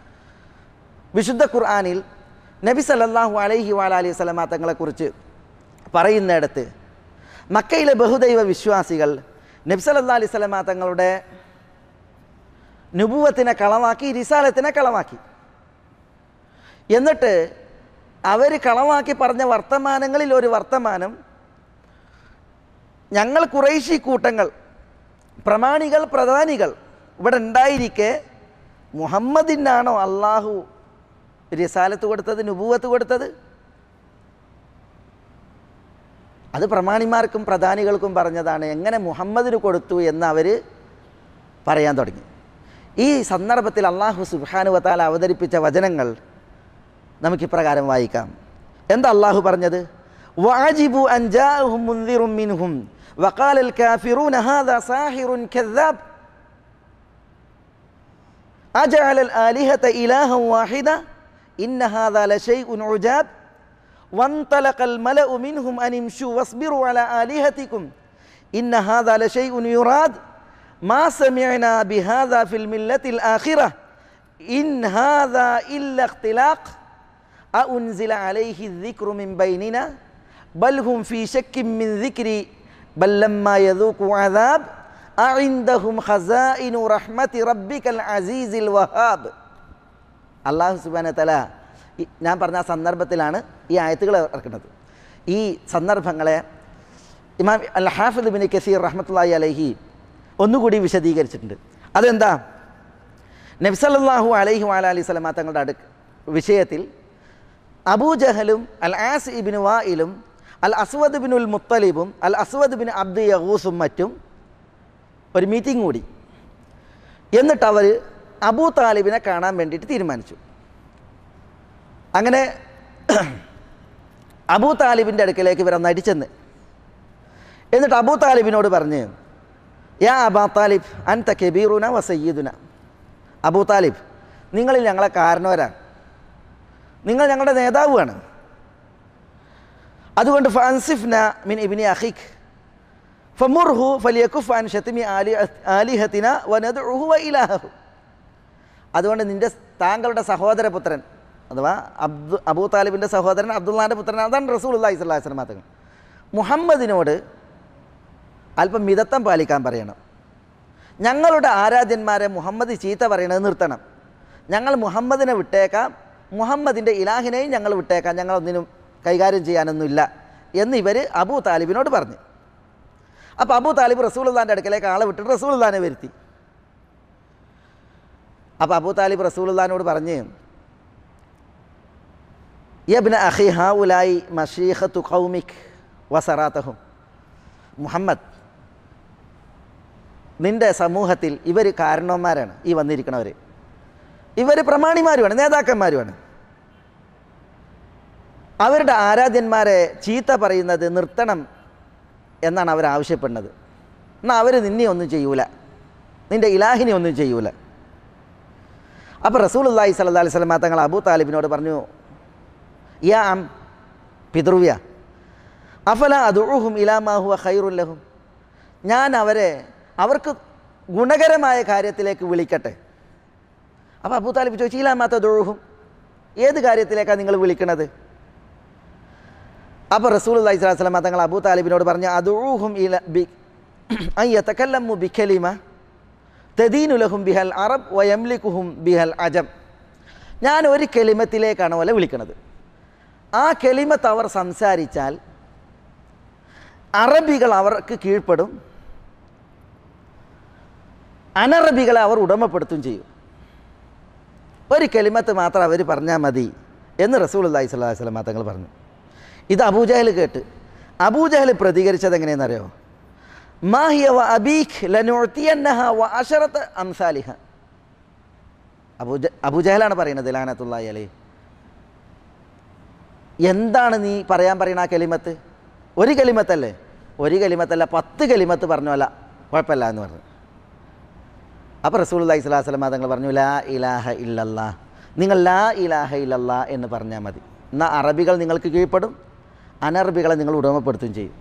വിശുദ്ധ ഖുർആനിൽ നബി സല്ലല്ലാഹു അലൈഹി വഅലൈഹി വസല്ലമ തങ്ങളെക്കുറിച്ച് പറയുന്നിടത്ത് മക്കയിലെ ബഹുദൈവ വിശ്വാസികൾ നബി സല്ലല്ലാഹു അലൈഹി വസല്ലമ തങ്ങളുടെ നുബുവത്തിനെ കളവാക്കി, റിസാലത്തിനെ കളവാക്കി. എന്നിട്ട് അവർ കളവാക്കി പറഞ്ഞ വർത്തമാനങ്ങളിൽ ഒരു വർത്തമാനം, ഞങ്ങൾ ഖുറൈശി കൂട്ടങ്ങൾ, പ്രമാണികൾ, പ്രധാനികൾ ഇവിടെ ഉണ്ടായിരിക്കെ മുഹമ്മദിനാണോ അള്ളാഹു റിസാലത്ത് കൊടുത്തത്, നുബുവത്ത് കൊടുത്തത്? അത് പ്രമാണിമാർക്കും പ്രധാനികൾക്കും പറഞ്ഞതാണ്. എങ്ങനെ മുഹമ്മദിന് കൊടുത്തു എന്ന് അവർ പറയാൻ തുടങ്ങി. ഈ സന്ദർഭത്തിൽ അള്ളാഹു സുബ്ഹാനഹു വതആല അവതരിപ്പിച്ച വചനങ്ങൾ നമുക്കിപ്രകാരം വായിക്കാം. എന്താ അള്ളാഹു പറഞ്ഞത്? വഅജിബു അൻ ജാഅഹും മുൻദിറും മിൻഹും വഖാലൽ കാഫിറൂന ഹാദാ സാഹിറുൻ കദ്ദാബ് അജഅലൽ ആലിഹത ഇലാഹൻ വാഹിദ ഇന്ന ഹാദാ ലശൈഉൻ ഉജാബ് വൻതലഖൽ മലഉ മിൻഹും അൻ ഇംശു വസ്ബിറു അലാ ആലിഹതികും ഇന്ന ഹാദാ ലശൈഉൻ യുറാദ് മാ സമിഅനാ ബിഹാദാ ഫിൽ മില്ലത്തിൽ ആഖിറ ഇൻ ഹാദാ ഇല്ലാ ഇഖ്തിലാഖ് അഉൻസില അലൈഹി الذിക്റു മിൻ ബൈനിന ബൽ ഹും ഫീ ശക്കിൻ മിൻ ദിക്രി ബൽ ലമ്മാ യദൂഖു അദാബ് അഇൻദഹും ഖസാഇനു റഹ്മതി റബ്ബിക്കൽ അസീസിൽ വഹാബ്. അല്ലാഹു സുബ്ഹാനഹു വതആല ഞാൻ പറഞ്ഞ സന്ദർഭത്തിലാണ് ഈ ആയത്തുകൾ ഇറക്കുന്നത്. ഈ സന്ദർഭങ്ങളെ ഇമാം അൽ ഹാഫിദ് ഇബ്നു കസീർ റഹ്മത്തുള്ളാഹി അലൈഹി ഒന്നുകൂടി വിശദീകരിച്ചിട്ടുണ്ട്. അതെന്താ? നബി സല്ലല്ലാഹു അലൈഹി വഅലൈഹി വസല്ലമ തങ്ങളുടെ അടുക്ക് വിഷയത്തിൽ അബൂജഹലും അൽ ആസ് ഇബ്നു വായിലും അൽ അസ്വദ് ഇബ്നുൽ മുത്തലിബും അൽ അസ്വദ് ഇബ്നു അബ്ദു യഗൂസും മറ്റും ഒരു മീറ്റിംഗ് കൂടി. എന്നിട്ട് അവർ അബൂ താലിബിനെ കാണാൻ വേണ്ടിയിട്ട് തീരുമാനിച്ചു. അങ്ങനെ അബൂ താലിബിൻ്റെ അടുക്കലേക്ക് ഇവർ നടിച്ചെന്ന്. എന്നിട്ട് അബൂ താലിബിനോട് പറഞ്ഞ്, യാ അബാ താലിബ് അൻത കബീറുന വ സയ്യിദുന. അബൂ താലിബ്, നിങ്ങളിൽ ഞങ്ങളെ കാരണവരാണ്, നിങ്ങൾ ഞങ്ങളുടെ നേതാവുമാണ്. അതുകൊണ്ട് ഫഅൻസിഫ്ന മിൻ ഇബ്നി അഖീഖ് ഫമുർഹു ഫലിയകുഫ് അൻ ശത്മി ആലി ആലിഹതിന വനദ്ഉഹു വ ഇലാഹു. അതുകൊണ്ട് നിൻ്റെ താങ്കളുടെ സഹോദരപുത്രൻ അഥവാ അബ്ദു അബൂ താലിബിൻ്റെ സഹോദരൻ അബ്ദുള്ളാൻ്റെ പുത്രൻ, അതാണ് റസൂലുള്ളാഹി സ്വല്ലല്ലാഹു അലൈഹി വസല്ലം തങ്ങൾ. മുഹമ്മദിനോട് അല്പം മിതത്വം പാലിക്കാൻ പറയണം. ഞങ്ങളുടെ ആരാധ്യന്മാരെ മുഹമ്മദ് ചീത്ത പറയണത് നിർത്തണം. ഞങ്ങൾ മുഹമ്മദിനെ വിട്ടേക്കാം, മുഹമ്മദിൻ്റെ ഇലാഹിനെയും ഞങ്ങൾ വിട്ടേക്കാം, ഞങ്ങളൊന്നിനും കൈകാര്യം ചെയ്യാനൊന്നുമില്ല എന്ന് ഇവർ അബൂ താലിബിനോട് പറഞ്ഞു. അപ്പോൾ അബൂ താലിബ് റസൂലുള്ളാഹിൻ്റെ അടുക്കലേക്ക് ആളെ വിട്ടിട്ട് റസൂലുള്ളാഹിനെ വരുത്തി. അപ്പോൾ അബൂ താലിബ് റസൂലുള്ളാഹിനോട് പറഞ്ഞ്, യബ്ന അഖി ഹൗലായി മശീഖത്തു ഖൗമിക് വസറാത്തഹും, മുഹമ്മദ് നിൻ്റെ സമൂഹത്തിൽ ഇവർ കാരണവന്മാരാണ്, ഈ വന്നിരിക്കണവർ ഇവർ പ്രമാണിമാരുമാണ്, നേതാക്കന്മാരുമാണ്. അവരുടെ ആരാധ്യന്മാരെ ചീത്ത പറയുന്നത് നിർത്തണം എന്നാണ് അവർ ആവശ്യപ്പെടുന്നത്. എന്നാൽ അവർ നിന്നെ ഒന്നും ചെയ്യൂല, നിൻ്റെ ഇലാഹിനെ ഒന്നും ചെയ്യൂല. അപ്പോൾ റസൂലുള്ളാഹി സ്വല്ലല്ലാഹു അലൈഹി വസല്ലം തങ്ങൾ അബൂ താലിബിനോട് പറഞ്ഞു, യാ അം പിതൃവ്യ അഫല അദുഉഹും ഇലാ മാ ഹുവ ഖൈറുൻ ലഹും, ഞാൻ അവരെ അവർക്ക് ഗുണകരമായ കാര്യത്തിലേക്ക് വിളിക്കട്ടെ. അപ്പോൾ അബൂ താലിബ് ചോദിച്ചു, ഇലാ മാ തദുഉഹും, ഏത് കാര്യത്തിലേക്കാണ് നിങ്ങൾ വിളിക്കുന്നത്? അപ്പോൾ റസൂലുള്ളാഹി സ്വല്ലല്ലാഹു അലൈഹി വസല്ലം തങ്ങൾ അബൂ താലിബിനോട് പറഞ്ഞു, അദുഉഹും ഇല ബി അൻ യതകല്ലമു ബികലിമ തദീനു ലഹും ബിഹൽ അറബ് വയംലികുഹും ബിഹൽ അജം. ഞാൻ ഒരു കലിമത്തിലേക്കാണ് ഓലെ വിളിക്കുന്നത്. ആ കലിമത്ത് അവർ സംസാരിച്ചാൽ അറബികൾ അവർക്ക് കീഴ്പ്പെടും, അനറബികളെ അവർ ഉടമപ്പെടുത്തും ചെയ്യും. ഒരു കലിമത്ത് മാത്രം അവർ പറഞ്ഞാൽ മതി എന്ന് റസൂലുള്ളാഹി സ്വല്ലല്ലാഹു അലൈഹി വസല്ലം തങ്ങൾ പറഞ്ഞു. ഇത് അബൂജഹൽ കേട്ട് അബൂജഹൽ പ്രതികരിച്ചത് എങ്ങനെയെന്നറിയോ? മാഹിയ വ അബീഖ് ലനുഅതിയന്നഹ വ അശറത അംസാലിഹ. അബൂജ അബൂജഹലാണ് പറയുന്നത് ലഅനത്തുല്ലാഹി അലൈഹി. എന്താണ് നീ പറയാൻ പറയുന്ന ആ കലിമത്ത്? ഒരു കലിമത്തല്ലേ? ഒരു കലിമത്തല്ല, പത്ത് കലിമത്ത് പറഞ്ഞോല്ല, കുഴപ്പമില്ല എന്ന് പറഞ്ഞു. അപ്പോൾ റസൂലുള്ളാഹി സ്വല്ലല്ലാഹു അലൈഹി വസല്ലം തങ്ങൾ പറഞ്ഞു, ലാ ഇലാഹ ഇല്ലല്ലാഹ്, നിങ്ങൾ ലാ ഇലാഹ ഇല്ലല്ലാഹ് എന്ന് പറഞ്ഞാൽ മതി. എന്നാൽ അറബികൾ നിങ്ങൾക്ക് കീഴ്പ്പെടും, അനറബികളെ നിങ്ങൾ ഉടമപ്പെടുത്തുകയും ചെയ്യും.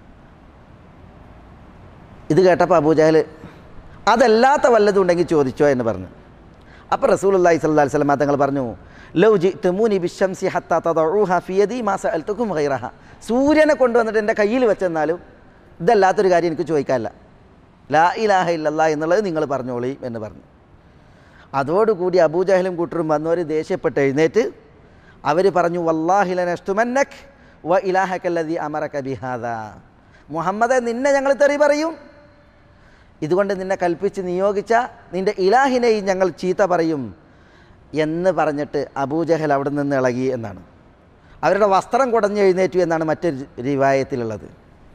ഇത് കേട്ടപ്പോൾ അബൂജഹൽ അതല്ലാത്ത വല്ലതും ഉണ്ടെങ്കിൽ ചോദിച്ചോ എന്ന് പറഞ്ഞു. അപ്പോൾ റസൂലുള്ളാഹി സ്വല്ലല്ലാഹു അലൈഹി വസല്ലം തങ്ങൾ പറഞ്ഞു, ലൗ ജിഅ്തുമൂനി ബിശ്ശംസി ഹത്താ തദഉഹാ ഫി യദി മാ സഅൽതുകും ഗൈറഹ, സൂര്യനെ കൊണ്ടുവന്നിട്ട് എൻ്റെ കയ്യിൽ വെച്ചെന്നാലും ഇതല്ലാത്തൊരു കാര്യം എനിക്ക് ചോദിക്കാനില്ല, ലാ ഇലാഹ ഇല്ലല്ലാഹ് എന്നുള്ളത് നിങ്ങൾ പറഞ്ഞോളി എന്ന് പറഞ്ഞു. അതോടുകൂടി അബൂജഹലും കൂട്ടരും വന്നവർ ദേഷ്യപ്പെട്ട് എഴുന്നേറ്റ് അവർ പറഞ്ഞു, വല്ലാഹി ലനഷ്തുമന്നക് വ ഇലാഹക്കല്ലദീ അമറക ബിഹാദാ, മുഹമ്മദെ നിന്നെ ഞങ്ങൾ തെറി പറയും, ഇതുകൊണ്ട് നിന്നെ കൽപ്പിച്ച് നിയോഗിച്ച നിൻ്റെ ഇലാഹിനെയും ഞങ്ങൾ ചീത്ത പറയും എന്ന് പറഞ്ഞിട്ട് അബൂജഹൽ അവിടെ നിന്ന് ഇളകി എന്നാണ്. അവരുടെ വസ്ത്രം കുടഞ്ഞ് എഴുന്നേറ്റു എന്നാണ് മറ്റൊരു റിവായത്തിലുള്ളത്.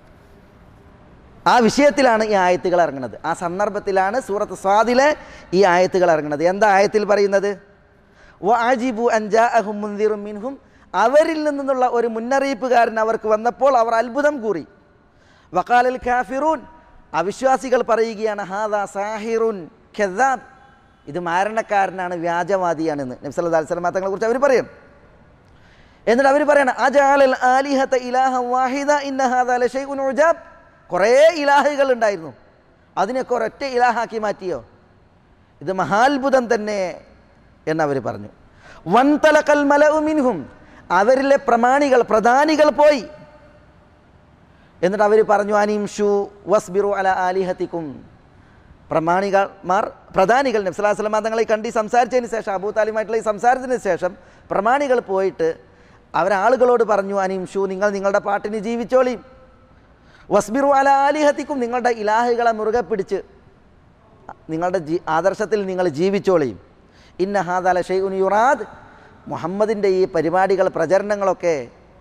ആ വിഷയത്തിലാണ് ഈ ആയത്തുകൾ ഇറങ്ങുന്നത്. ആ സന്ദർഭത്തിലാണ് സൂറത്ത് സ്വാദിലെ ഈ ആയത്തുകൾ ഇറങ്ങുന്നത്. എന്താ ആയത്തിൽ പറയുന്നത്? വഅജിബു അൻ ജാഅഹും മുൻദിറും മിൻഹും, അവരിൽ നിന്നുള്ള ഒരു മുന്നറിയിപ്പുകാരൻ അവർക്ക് വന്നപ്പോൾ അവർ അത്ഭുതം കൂറി. വഖാലൽ കാഫിറൂൻ, അവിശ്വാസികൾ പറയുകയാണ്, ഹാദാ സാഹിറുൻ കദ്ദാബ്, ഇത് മാരണക്കാരനാണ്, വ്യാജവാദിയാണെന്ന് നബി സല്ലല്ലാഹു അലൈഹി വസല്ലം തങ്ങളെ കുറിച്ച് അവർ പറയും. എന്നിട്ട് അവർ പറയണം, അജഅലൽ ആലിഹത ഇലാഹൻ വാഹിദ ഇന്ന ഹാദാ ലശൈഉൻ ഉജാബ്, കുറേ ഇലാഹുകൾ ഉണ്ടായിരുന്നു, അതിനൊക്കെ ഒരൊറ്റ ഇലാഹാക്കി മാറ്റിയോ, ഇത് മഹാത്ഭുതം തന്നെ എന്നവർ പറഞ്ഞു. വൻതലഖൽ മലഉ മിൻഹും, അവരിലെ പ്രമാണികൾ പ്രധാനികൾ പോയി. എന്നിട്ട് അവർ പറഞ്ഞു, അനിംഷു വസ്ബിറു അല ആലിഹത്തിക്കും, പ്രമാണികൾമാർ പ്രധാനികൾ നബി സല്ലല്ലാഹു അലൈഹി വസല്ലം തങ്ങളെ കണ്ടി സംസാരിച്ചതിന് ശേഷം, അബൂ താലിബുമായിട്ടുള്ള ഈ സംസാരത്തിന് ശേഷം പ്രമാണികൾ പോയിട്ട് അവരാളുകളോട് പറഞ്ഞു, അനിംഷു നിങ്ങൾ നിങ്ങളുടെ പാട്ടിന് ജീവിച്ചോളിയും, വസ്ബിറു അല ആലിഹത്തിക്കും നിങ്ങളുടെ ഇലാഹുകളെ മുറുകെ പിടിച്ച് നിങ്ങളുടെ ജീ ആദർശത്തിൽ നിങ്ങൾ ജീവിച്ചോളിയും. ഇന്ന ഹാദാ ലശൈഉൻ യുറാദ്, മുഹമ്മദിൻ്റെ ഈ പരിപാടികൾ പ്രചരണങ്ങളൊക്കെ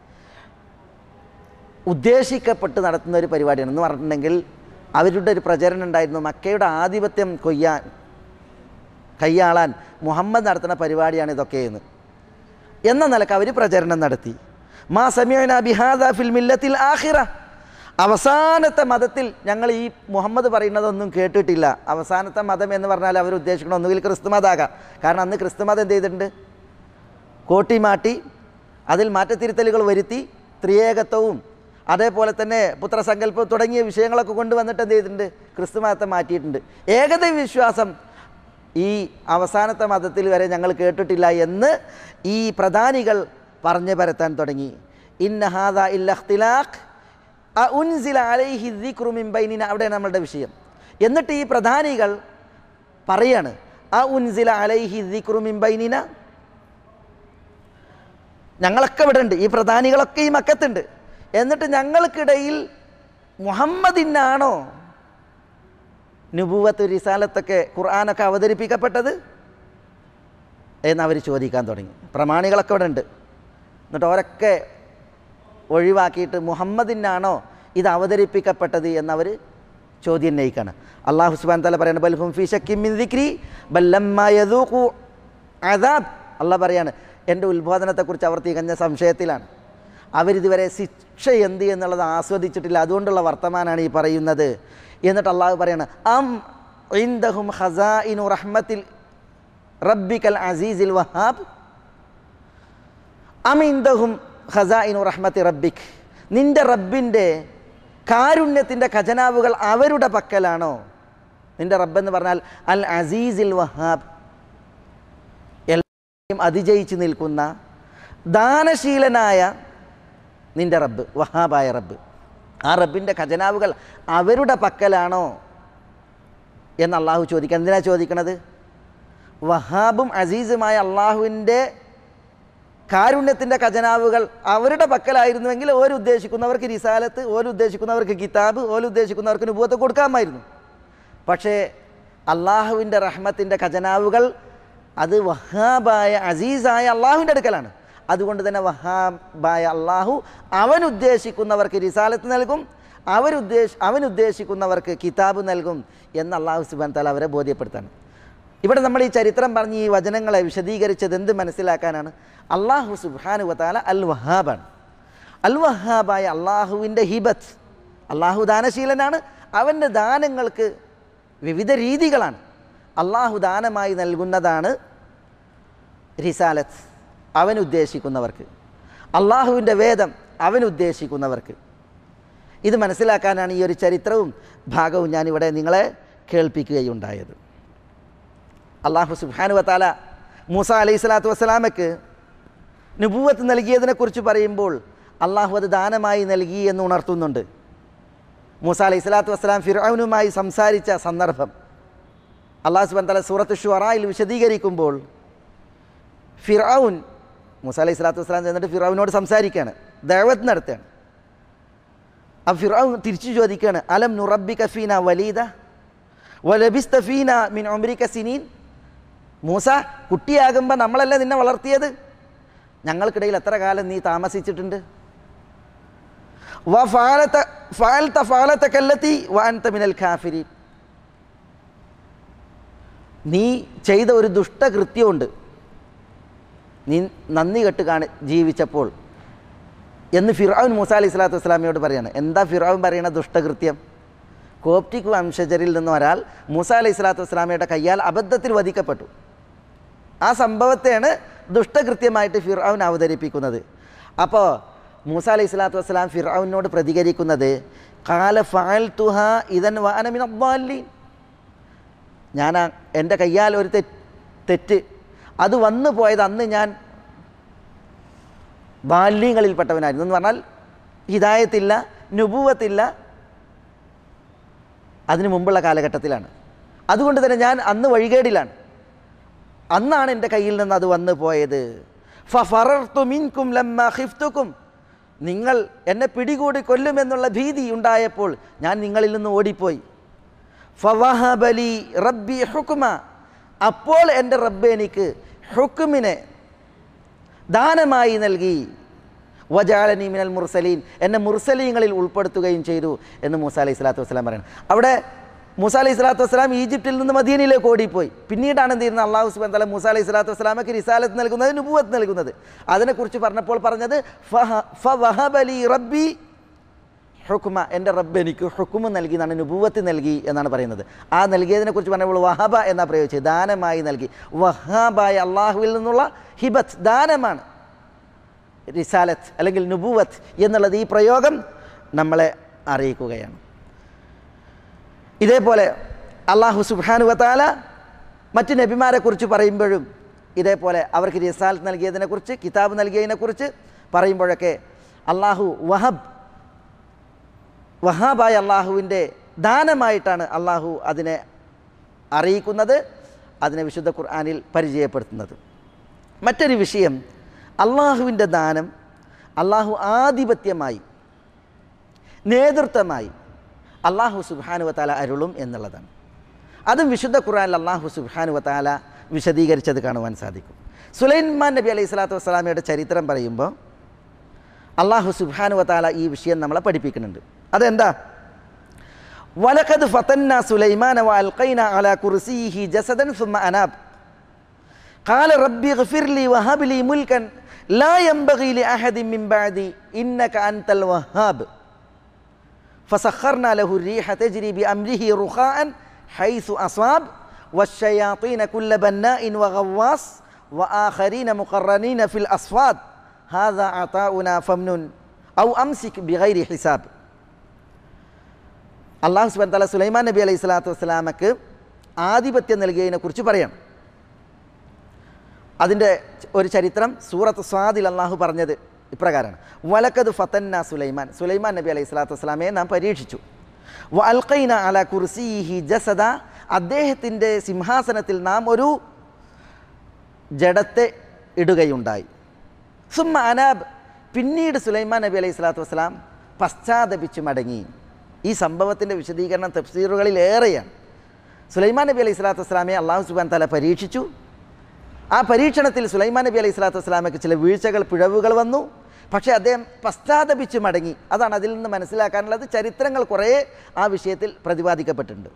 ഉദ്ദേശിക്കപ്പെട്ട് നടത്തുന്ന ഒരു പരിപാടിയാണ് എന്ന് പറഞ്ഞിട്ടുണ്ടെങ്കിൽ അവരുടെ ഒരു പ്രചരണം ഉണ്ടായിരുന്നു, മക്കയുടെ ആധിപത്യം കൊയ്യാൻ കയ്യാളാൻ മുഹമ്മദ് നടത്തുന്ന പരിപാടിയാണ് ഇതൊക്കെ എന്ന് എന്ന നിലക്ക് അവർ പ്രചരണം നടത്തി. മാ സമിഅനാ ബിഹാദാ ഫിൽ മില്ലത്തിൽ ആഖിറ, അവസാനത്തെ മതത്തിൽ ഞങ്ങൾ ഈ മുഹമ്മദ് പറയുന്നതൊന്നും കേട്ടിട്ടില്ല. അവസാനത്തെ മതം എന്ന് പറഞ്ഞാൽ അവർ ഉദ്ദേശിക്കണം ഒന്നുകിൽ ക്രിസ്തു മതമാകാം, കാരണം അന്ന് ക്രിസ്തു മതം എന്ത് ചെയ്തിട്ടുണ്ട്, കോട്ടി മാറ്റി അതിൽ മാറ്റത്തിരുത്തലുകൾ വരുത്തി ത്രിയേകത്വവും അതേപോലെ തന്നെ പുത്രസങ്കല്പം തുടങ്ങിയ വിഷയങ്ങളൊക്കെ കൊണ്ടുവന്നിട്ട് എന്ത് ചെയ്തിട്ടുണ്ട്, ക്രിസ്തു മതത്തെ മാറ്റിയിട്ടുണ്ട്. ഏകദൈവ വിശ്വാസം ഈ അവസാനത്തെ മതത്തിൽ വരെ ഞങ്ങൾ കേട്ടിട്ടില്ല എന്ന് ഈ പ്രധാനികൾ പറഞ്ഞു പരത്താൻ തുടങ്ങി. ഇന്ന ഹാദാ ഇല്ല ഇഖ്തിലാഖ് അഉൻസില അലൈഹി ദിക്റു മിൻ ബൈനിന, അവിടെയാണ് നമ്മളുടെ വിഷയം. എന്നിട്ട് ഈ പ്രധാനികൾ പറയാണ് അഉൻസില അലൈഹി ദിക്റു മിൻ ബൈനിന, ഞങ്ങളൊക്കെ ഇവിടെ ഉണ്ട്, ഈ പ്രധാനികളൊക്കെ ഈ മക്കത്തുണ്ട്, എന്നിട്ട് ഞങ്ങൾക്കിടയിൽ മുഹമ്മദിനാണോ നുബുവത്ത് റിസാലത്തൊക്കെ ഖുർആനൊക്കെ അവതരിപ്പിക്കപ്പെട്ടത് എന്നവർ ചോദിക്കാൻ തുടങ്ങി. പ്രമാണികളൊക്കെ ഇവിടെ ഉണ്ട്, എന്നിട്ട് അവരൊക്കെ ഒഴിവാക്കിയിട്ട് മുഹമ്മദിനാണോ ഇത് അവതരിപ്പിക്കപ്പെട്ടത് എന്നവർ ചോദ്യം ഉന്നയിക്കുകയാണ്. അല്ലാഹു സുബ്ഹാനഹു വ തആല പറയുന്നത് ബൽഹും ഫീ ശക്കിൻ മിൻ ദിക്രി ബല്ലമ്മാ യദൂഖു അദാബ്. അല്ലാഹ് പറയാണ് എൻ്റെ ഉത്ബോധനത്തെക്കുറിച്ച് അവർ തികഞ്ഞ സംശയത്തിലാണ്, അവരിതുവരെ ശിക്ഷ എന്ത് എന്നുള്ളത് ആസ്വദിച്ചിട്ടില്ല, അതുകൊണ്ടുള്ള വർത്തമാനാണ് ഈ പറയുന്നത്. എന്നിട്ട് അള്ളാഹു പറയാണ് അം ഇൻദഹും ഖസാഇനു റഹ്മത്തിൽ റബ്ബിക്കൽ അസീസിൽ വഹാബ് അം ഇൻദഹും ഖസാഇനു റഹ്മത്തി റബ്ബിക്, നിൻ്റെ റബ്ബിൻ്റെ കാരുണ്യത്തിൻ്റെ ഖജനാവുകൾ അവരുടെ പക്കലാണോ? നിൻ്റെ റബ്ബെന്ന് പറഞ്ഞാൽ അൽ അസീസിൽ വഹാബ്, എല്ലാവരെയും അതിജയിച്ച് നിൽക്കുന്ന ദാനശീലനായ നിൻ്റെ റബ്ബ്, വഹാബായ റബ്ബ്, ആ റബ്ബിൻ്റെ ഖജനാവുകൾ അവരുടെ പക്കലാണോ എന്ന് അള്ളാഹു ചോദിക്കുക. എന്തിനാണ് ചോദിക്കണത്? വഹാബും അസീസുമായ അള്ളാഹുവിൻ്റെ കാരുണ്യത്തിൻ്റെ ഖജനാവുകൾ അവരുടെ പക്കലായിരുന്നുവെങ്കിൽ ഓര് ഉദ്ദേശിക്കുന്നവർക്ക് റിസാലത്ത്, ഓര് ഉദ്ദേശിക്കുന്നവർക്ക് കിതാബ്, ഓര് ഉദ്ദേശിക്കുന്നവർക്ക് നുബുവത്ത് കൊടുക്കാമായിരുന്നു. പക്ഷേ അള്ളാഹുവിൻ്റെ റഹ്മത്തിൻ്റെ ഖജനാവുകൾ അത് വഹാബായ അസീസായ അള്ളാഹുവിൻ്റെ അടുക്കലാണ്. അതുകൊണ്ട് തന്നെ വഹാബായ അള്ളാഹു അവൻ ഉദ്ദേശിക്കുന്നവർക്ക് റിസാലത്ത് നൽകും, അവരുദ്ദേശ അവൻ ഉദ്ദേശിക്കുന്നവർക്ക് കിതാബ് നൽകും എന്ന് അള്ളാഹു സുബ്ഹാനഹു വ തആല അവരെ ബോധ്യപ്പെടുത്താണ്. ഇവിടെ നമ്മൾ ഈ ചരിത്രം പറഞ്ഞ് ഈ വചനങ്ങളെ വിശദീകരിച്ചത് എന്ത് മനസ്സിലാക്കാനാണ്? അള്ളാഹു സുബ്ഹാനഹു വ തആല അൽ വഹാബാണ്. അൽ വഹാബായ അള്ളാഹുവിൻ്റെ ഹിബത്ത്, അള്ളാഹു ദാനശീലനാണ്, അവൻ്റെ ദാനങ്ങൾക്ക് വിവിധ രീതികളാണ്. അള്ളാഹു ദാനമായി നൽകുന്നതാണ് റിസാലത്ത് അവൻ ഉദ്ദേശിക്കുന്നവർക്ക്, അള്ളാഹുവിൻ്റെ വേദം അവൻ ഉദ്ദേശിക്കുന്നവർക്ക്. ഇത് മനസ്സിലാക്കാനാണ് ഈ ഒരു ചരിത്രവും ഭാഗവും ഞാനിവിടെ നിങ്ങളെ കേൾപ്പിക്കുകയുണ്ടായത്. അള്ളാഹു സുബ്ഹാനഹു വ തആല മൂസ അലൈഹി സ്വലാത്തു വസ്സലാമയ്ക്ക് നുബുവത്ത് നൽകിയതിനെക്കുറിച്ച് പറയുമ്പോൾ അള്ളാഹു അത് ദാനമായി നൽകി എന്ന് ഉണർത്തുന്നുണ്ട്. മൂസ അലൈഹി സ്വലാത്തു വസ്സലാം ഫിർഔനുമായി സംസാരിച്ച സന്ദർഭം അള്ളാഹു സുബ്ഹാനഹു വ തആല സൂറത്ത് ശുഅറയിൽ വിശദീകരിക്കുമ്പോൾ ഫിർഔൻ മൂസ അലൈഹി സ്വലാത്തു വസ്സലാം ചെന്നിട്ട് ഫിർഔനോട് സംസാരിക്കുകയാണ്, ദഅവത്ത് നടത്തുകയാണ്. അപ്പോൾ ഫിർഔൻ തിരിച്ചു ചോദിക്കുകയാണ് അലം നുറബ്ബിക ഫീന വലീദ വലബിസ്ത ഫീന മിൻ ഉംരിക സിനീൻ, മൂസ കുട്ടിയാകുമ്പോൾ നമ്മളല്ലേ നിന്നെ വളർത്തിയത്, ഞങ്ങൾക്കിടയിൽ എത്ര കാലം നീ താമസിച്ചിട്ടുണ്ട്. വ ഫഅലത ഫഅൽത ഫഅലതകല്ലതി വഅൻത മിനൽ കാഫിരീൻ, നീ ചെയ്ത ഒരു ദുഷ്ടകൃത്യമുണ്ട്, നീ നന്ദി കെട്ട് കാണി ജീവിച്ചപ്പോൾ എന്ന് ഫിർഔൻ മൂസ അലൈഹി സ്വലാത്തു വസ്സലാമയോട് പറയാണ്. എന്താ ഫിർഔൻ പറയുന്ന ദുഷ്ടകൃത്യം? കോപ്റ്റിക് വംശജരിൽ നിന്ന് ഒരാൾ മൂസ അലൈഹി സ്വലാത്തു വസ്സലാമയുടെ കയ്യാൽ അബദ്ധത്തിൽ വധിക്കപ്പെട്ടു. ആ സംഭവത്തെയാണ് ദുഷ്ടകൃത്യമായിട്ട് ഫിർഔൻ അവതരിപ്പിക്കുന്നത്. അപ്പോൾ മൂസ അലൈഹി സ്വലാത്തു വസ്സലാം ഫിർഔനോട് പ്രതികരിക്കുന്നത് ഖാല ഫഅൽതുഹ ഇദൻ വഅന മിനൽ ളാലിൻ, ഞാൻ എൻ്റെ കയ്യാൽ ഒരു തെറ്റ് അത് വന്നു പോയത് അന്ന് ഞാൻ ബാല്യങ്ങളിൽപ്പെട്ടവനായിരുന്നു എന്ന് പറഞ്ഞാൽ ഹിദായത്തില്ല, നുബുവത്തില്ല, അതിനു മുമ്പുള്ള കാലഘട്ടത്തിലാണ്. അതുകൊണ്ട് തന്നെ ഞാൻ അന്ന് വഴികേടിലാണ്, അന്നാണ് എൻ്റെ കയ്യിൽ നിന്ന് അത് വന്നു പോയത്. ഫഫറർതു മിൻകും ലമ്മാ ഖിഫ്തുകും, നിങ്ങൾ എന്നെ പിടികൂടി കൊല്ലുമെന്നുള്ള ഭീതി ഉണ്ടായപ്പോൾ ഞാൻ നിങ്ങളിൽ നിന്ന് ഓടിപ്പോയി. ഫവഹബലി റബ്ബി ഹുക്മ, അപ്പോൾ എൻ്റെ റബ്ബ് എനിക്ക് ഹുക്മിനെ ദാനമായി നൽകി. വജഅലനി മിനൽ മുർസലീൻ, എന്നെ മുർസലീങ്ങളിൽ ഉൾപ്പെടുത്തുകയും ചെയ്തു എന്ന് മൂസ അലൈഹി സ്വലാത്തു വസ്സലാം പറയുന്നത്. അവിടെ മൂസ അലൈഹി സ്വലാത്തു വസ്സലാം ഈജിപ്തിൽ നിന്ന് മദീനയിലേക്ക് ഓടിപ്പോയി. പിന്നീടാണ് എന്ത് ചെയ്യുന്നത്? അള്ളാഹു സുബ്ഹാനഹു വ തആല മൂസ അലൈഹി സ്വലാത്തു വസ്സലാമക്ക് റിസാലത്ത് നൽകുന്നത്, നുബുവത്ത് നൽകുന്നത്. അതിനെക്കുറിച്ച് പറഞ്ഞപ്പോൾ പറഞ്ഞത് ഫവഹബലി റബ്ബി ഹുക്മ, എൻ്റെ റബ്ബ് എനിക്ക് ഹുക്മ നൽകി എന്നാണ്, നുബുവത്ത് നൽകി എന്നാണ് പറയുന്നത്. ആ നൽകിയതിനെക്കുറിച്ച് പറഞ്ഞപ്പോൾ വഹബ എന്നാ പ്രയോഗിച്ചത്, ദാനമായി നൽകി. വഹാബായ അള്ളാഹുവിൽ നിന്നുള്ള ഹിബത്ത് ദാനമാണ് റിസാലത്ത് അല്ലെങ്കിൽ നുബുവത്ത് എന്നുള്ളത് ഈ പ്രയോഗം നമ്മളെ അറിയിക്കുകയാണ്. ഇതേപോലെ അള്ളാഹു സുബ്ഹാനഹു വ തആല മറ്റ് നബിമാരെക്കുറിച്ച് പറയുമ്പോഴും ഇതേപോലെ അവർക്ക് റിസാലത്ത് നൽകിയതിനെക്കുറിച്ച്, കിതാബ് നൽകിയതിനെക്കുറിച്ച് പറയുമ്പോഴൊക്കെ അള്ളാഹു വഹബ് വഹാബായ അള്ളാഹുവിൻ്റെ ദാനമായിട്ടാണ് അള്ളാഹു അതിനെ അറിയിക്കുന്നത്, അതിനെ വിശുദ്ധ ഖുർആനിൽ പരിചയപ്പെടുത്തുന്നത്. മറ്റൊരു വിഷയം, അള്ളാഹുവിൻ്റെ ദാനം അള്ളാഹു ആധിപത്യമായി, നേതൃത്വമായി അള്ളാഹു സുബ്ഹാനഹു വ തആല അരുളും എന്നുള്ളതാണ്. അതും വിശുദ്ധ ഖുർആനിൽ അള്ളാഹു സുബ്ഹാനഹു വ തആല വിശദീകരിച്ചത് കാണുവാൻ സാധിക്കും. സുലൈമാൻ നബി അലൈഹി സ്വലാത്തു വസ്സലാമയുടെ ചരിത്രം പറയുമ്പോൾ അള്ളാഹു സുബ്ഹാനഹു വ തആല ഈ വിഷയം നമ്മളെ പഠിപ്പിക്കുന്നുണ്ട്. അതെന്താ? വലഖദ് ഫതന്ന സുലൈമാന വഅൽഖൈന അലാ കുർസിയിഹി ജസദൻ സുമ്മ അനാബ് ഖാല റബ്ബിഗ്ഫിർ ലി വഹബ് ലി മുൽകൻ ലാ യൻബഗി ലി അഹദിൻ മിൻ ബഅദി ഇന്നക അൻതൽ വഹാബ് ഫസഖർനാ ലഹു الريح تجري بأمره رخاء حيث أصاب والشياطين كل بناء وغواص وآخرين مقرنين في الأصفاد هذا عطاؤنا فمنن أو أمسك بغير حساب. അള്ളാഹു സുബ്ഹാനഹു വ തആല സുലൈമാൻ നബി അലൈഹി സ്വലാത്തു വസ്സലാമക്ക് ആധിപത്യം നൽകിയതിനെക്കുറിച്ച് പറയണം. അതിൻ്റെ ഒരു ചരിത്രം സൂറത്ത് സ്വാദിൽ അള്ളാഹു പറഞ്ഞത് ഇപ്രകാരമാണ്: വലഖദ് ഫതന്ന സുലൈമാൻ, സുലൈമാൻ നബി അലൈഹി സ്വലാത്തു വസ്സലാമയെ നാം പരീക്ഷിച്ചു. വ അൽഖൈന അലാ കുർസിയിഹി ജസദ, അദ്ദേഹത്തിൻ്റെ സിംഹാസനത്തിൽ നാം ഒരു ജഡത്തെ ഇടുകയുണ്ടായി. സുമ്മ അനാബ്, പിന്നീട് സുലൈമാൻ നബി അലൈഹി സ്വലാത്തു വസ്സലാം പശ്ചാത്തപിച്ച് മടങ്ങി. ഈ സംഭവത്തിൻ്റെ വിശദീകരണം തഫ്സീറുകളിൽ ഏറെയാണ്. സുലൈമാൻ നബി അലൈഹി സ്വലാത്തു വസ്സലാമയെ അള്ളാഹു സുബ്ഹാനഹു വ തആല പരീക്ഷിച്ചു. ആ പരീക്ഷണത്തിൽ സുലൈമാൻ നബി അലൈഹി സ്വലാത്തു വസ്സലാമയ്ക്ക് ചില വീഴ്ചകൾ, പിഴവുകൾ വന്നു. പക്ഷേ അദ്ദേഹം പശ്ചാത്തപിച്ച് മടങ്ങി. അതാണ് അതിൽ നിന്ന് മനസ്സിലാക്കാനുള്ളത്. ചരിത്രങ്ങൾ കുറേ ആ വിഷയത്തിൽ പ്രതിപാദിക്കപ്പെട്ടിട്ടുണ്ട്.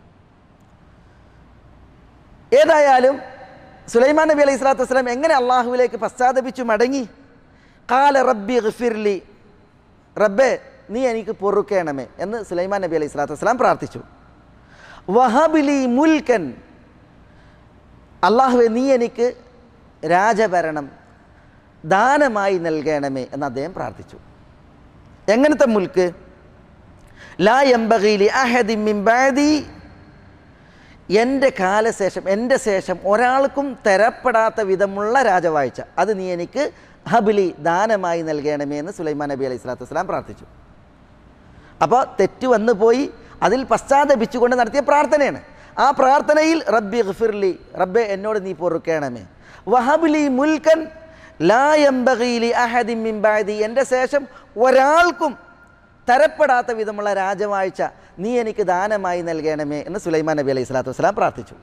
ഏതായാലും സുലൈമാൻ നബി അലൈഹി സ്വലാത്തു വസ്സലാം എങ്ങനെ അള്ളാഹുവിലേക്ക് പശ്ചാത്തപിച്ചു മടങ്ങി? ഖാല റബ്ബി ഗ്ഫിർ ലി, റബ്ബേ നീ എനിക്ക് പൊറുക്കണമേ എന്ന് സുലൈമാൻ നബി അലൈഹി സ്വലാത്തു വസ്സലാം പ്രാർത്ഥിച്ചു. വഹബ് ലി മുൽക്കൻ, അള്ളാഹുവെ നീ എനിക്ക് രാജഭരണം ദാനമായി നൽകണമേ എന്ന് അദ്ദേഹം പ്രാർത്ഥിച്ചു. എങ്ങനത്തെ മുൽക്ക്? ലാ യൻബഗി ലി അഹദിൻ മിൻ ബഅദി, എൻ്റെ കാലശേഷം, എൻ്റെ ശേഷം ഒരാൾക്കും തരപ്പെടാത്ത വിധമുള്ള രാജവാഴ്ച, അത് നീ എനിക്ക് ഹബ്ലി ദാനമായി നൽകണമേ എന്ന് സുലൈമാൻ നബി അലൈഹി സ്വലാത്തു വസ്സലാം പ്രാർത്ഥിച്ചു. അപ്പോൾ തെറ്റ് വന്നു പോയി, അതിൽ പശ്ചാത്തപിച്ചുകൊണ്ട് നടത്തിയ പ്രാർത്ഥനയാണ്. ആ പ്രാർത്ഥനയിൽ റബ്ബി ഗ്ഫിർ ലി, റബ്ബെ എന്നോട് നീ പൊറുക്കണമേ, വഹബ്ലി മുൽക്കൻ ലാ യൻബഗി ലി അഹദിൻ മിൻ ബഅദി, എൻ്റെ ശേഷം ഒരാൾക്കും തരപ്പെടാത്ത വിധമുള്ള രാജവാഴ്ച നീ എനിക്ക് ദാനമായി നൽകണമേ എന്ന് സുലൈമാൻ നബി അലൈഹി സ്വലാത്തു വസ്സലാം പ്രാർത്ഥിച്ചു.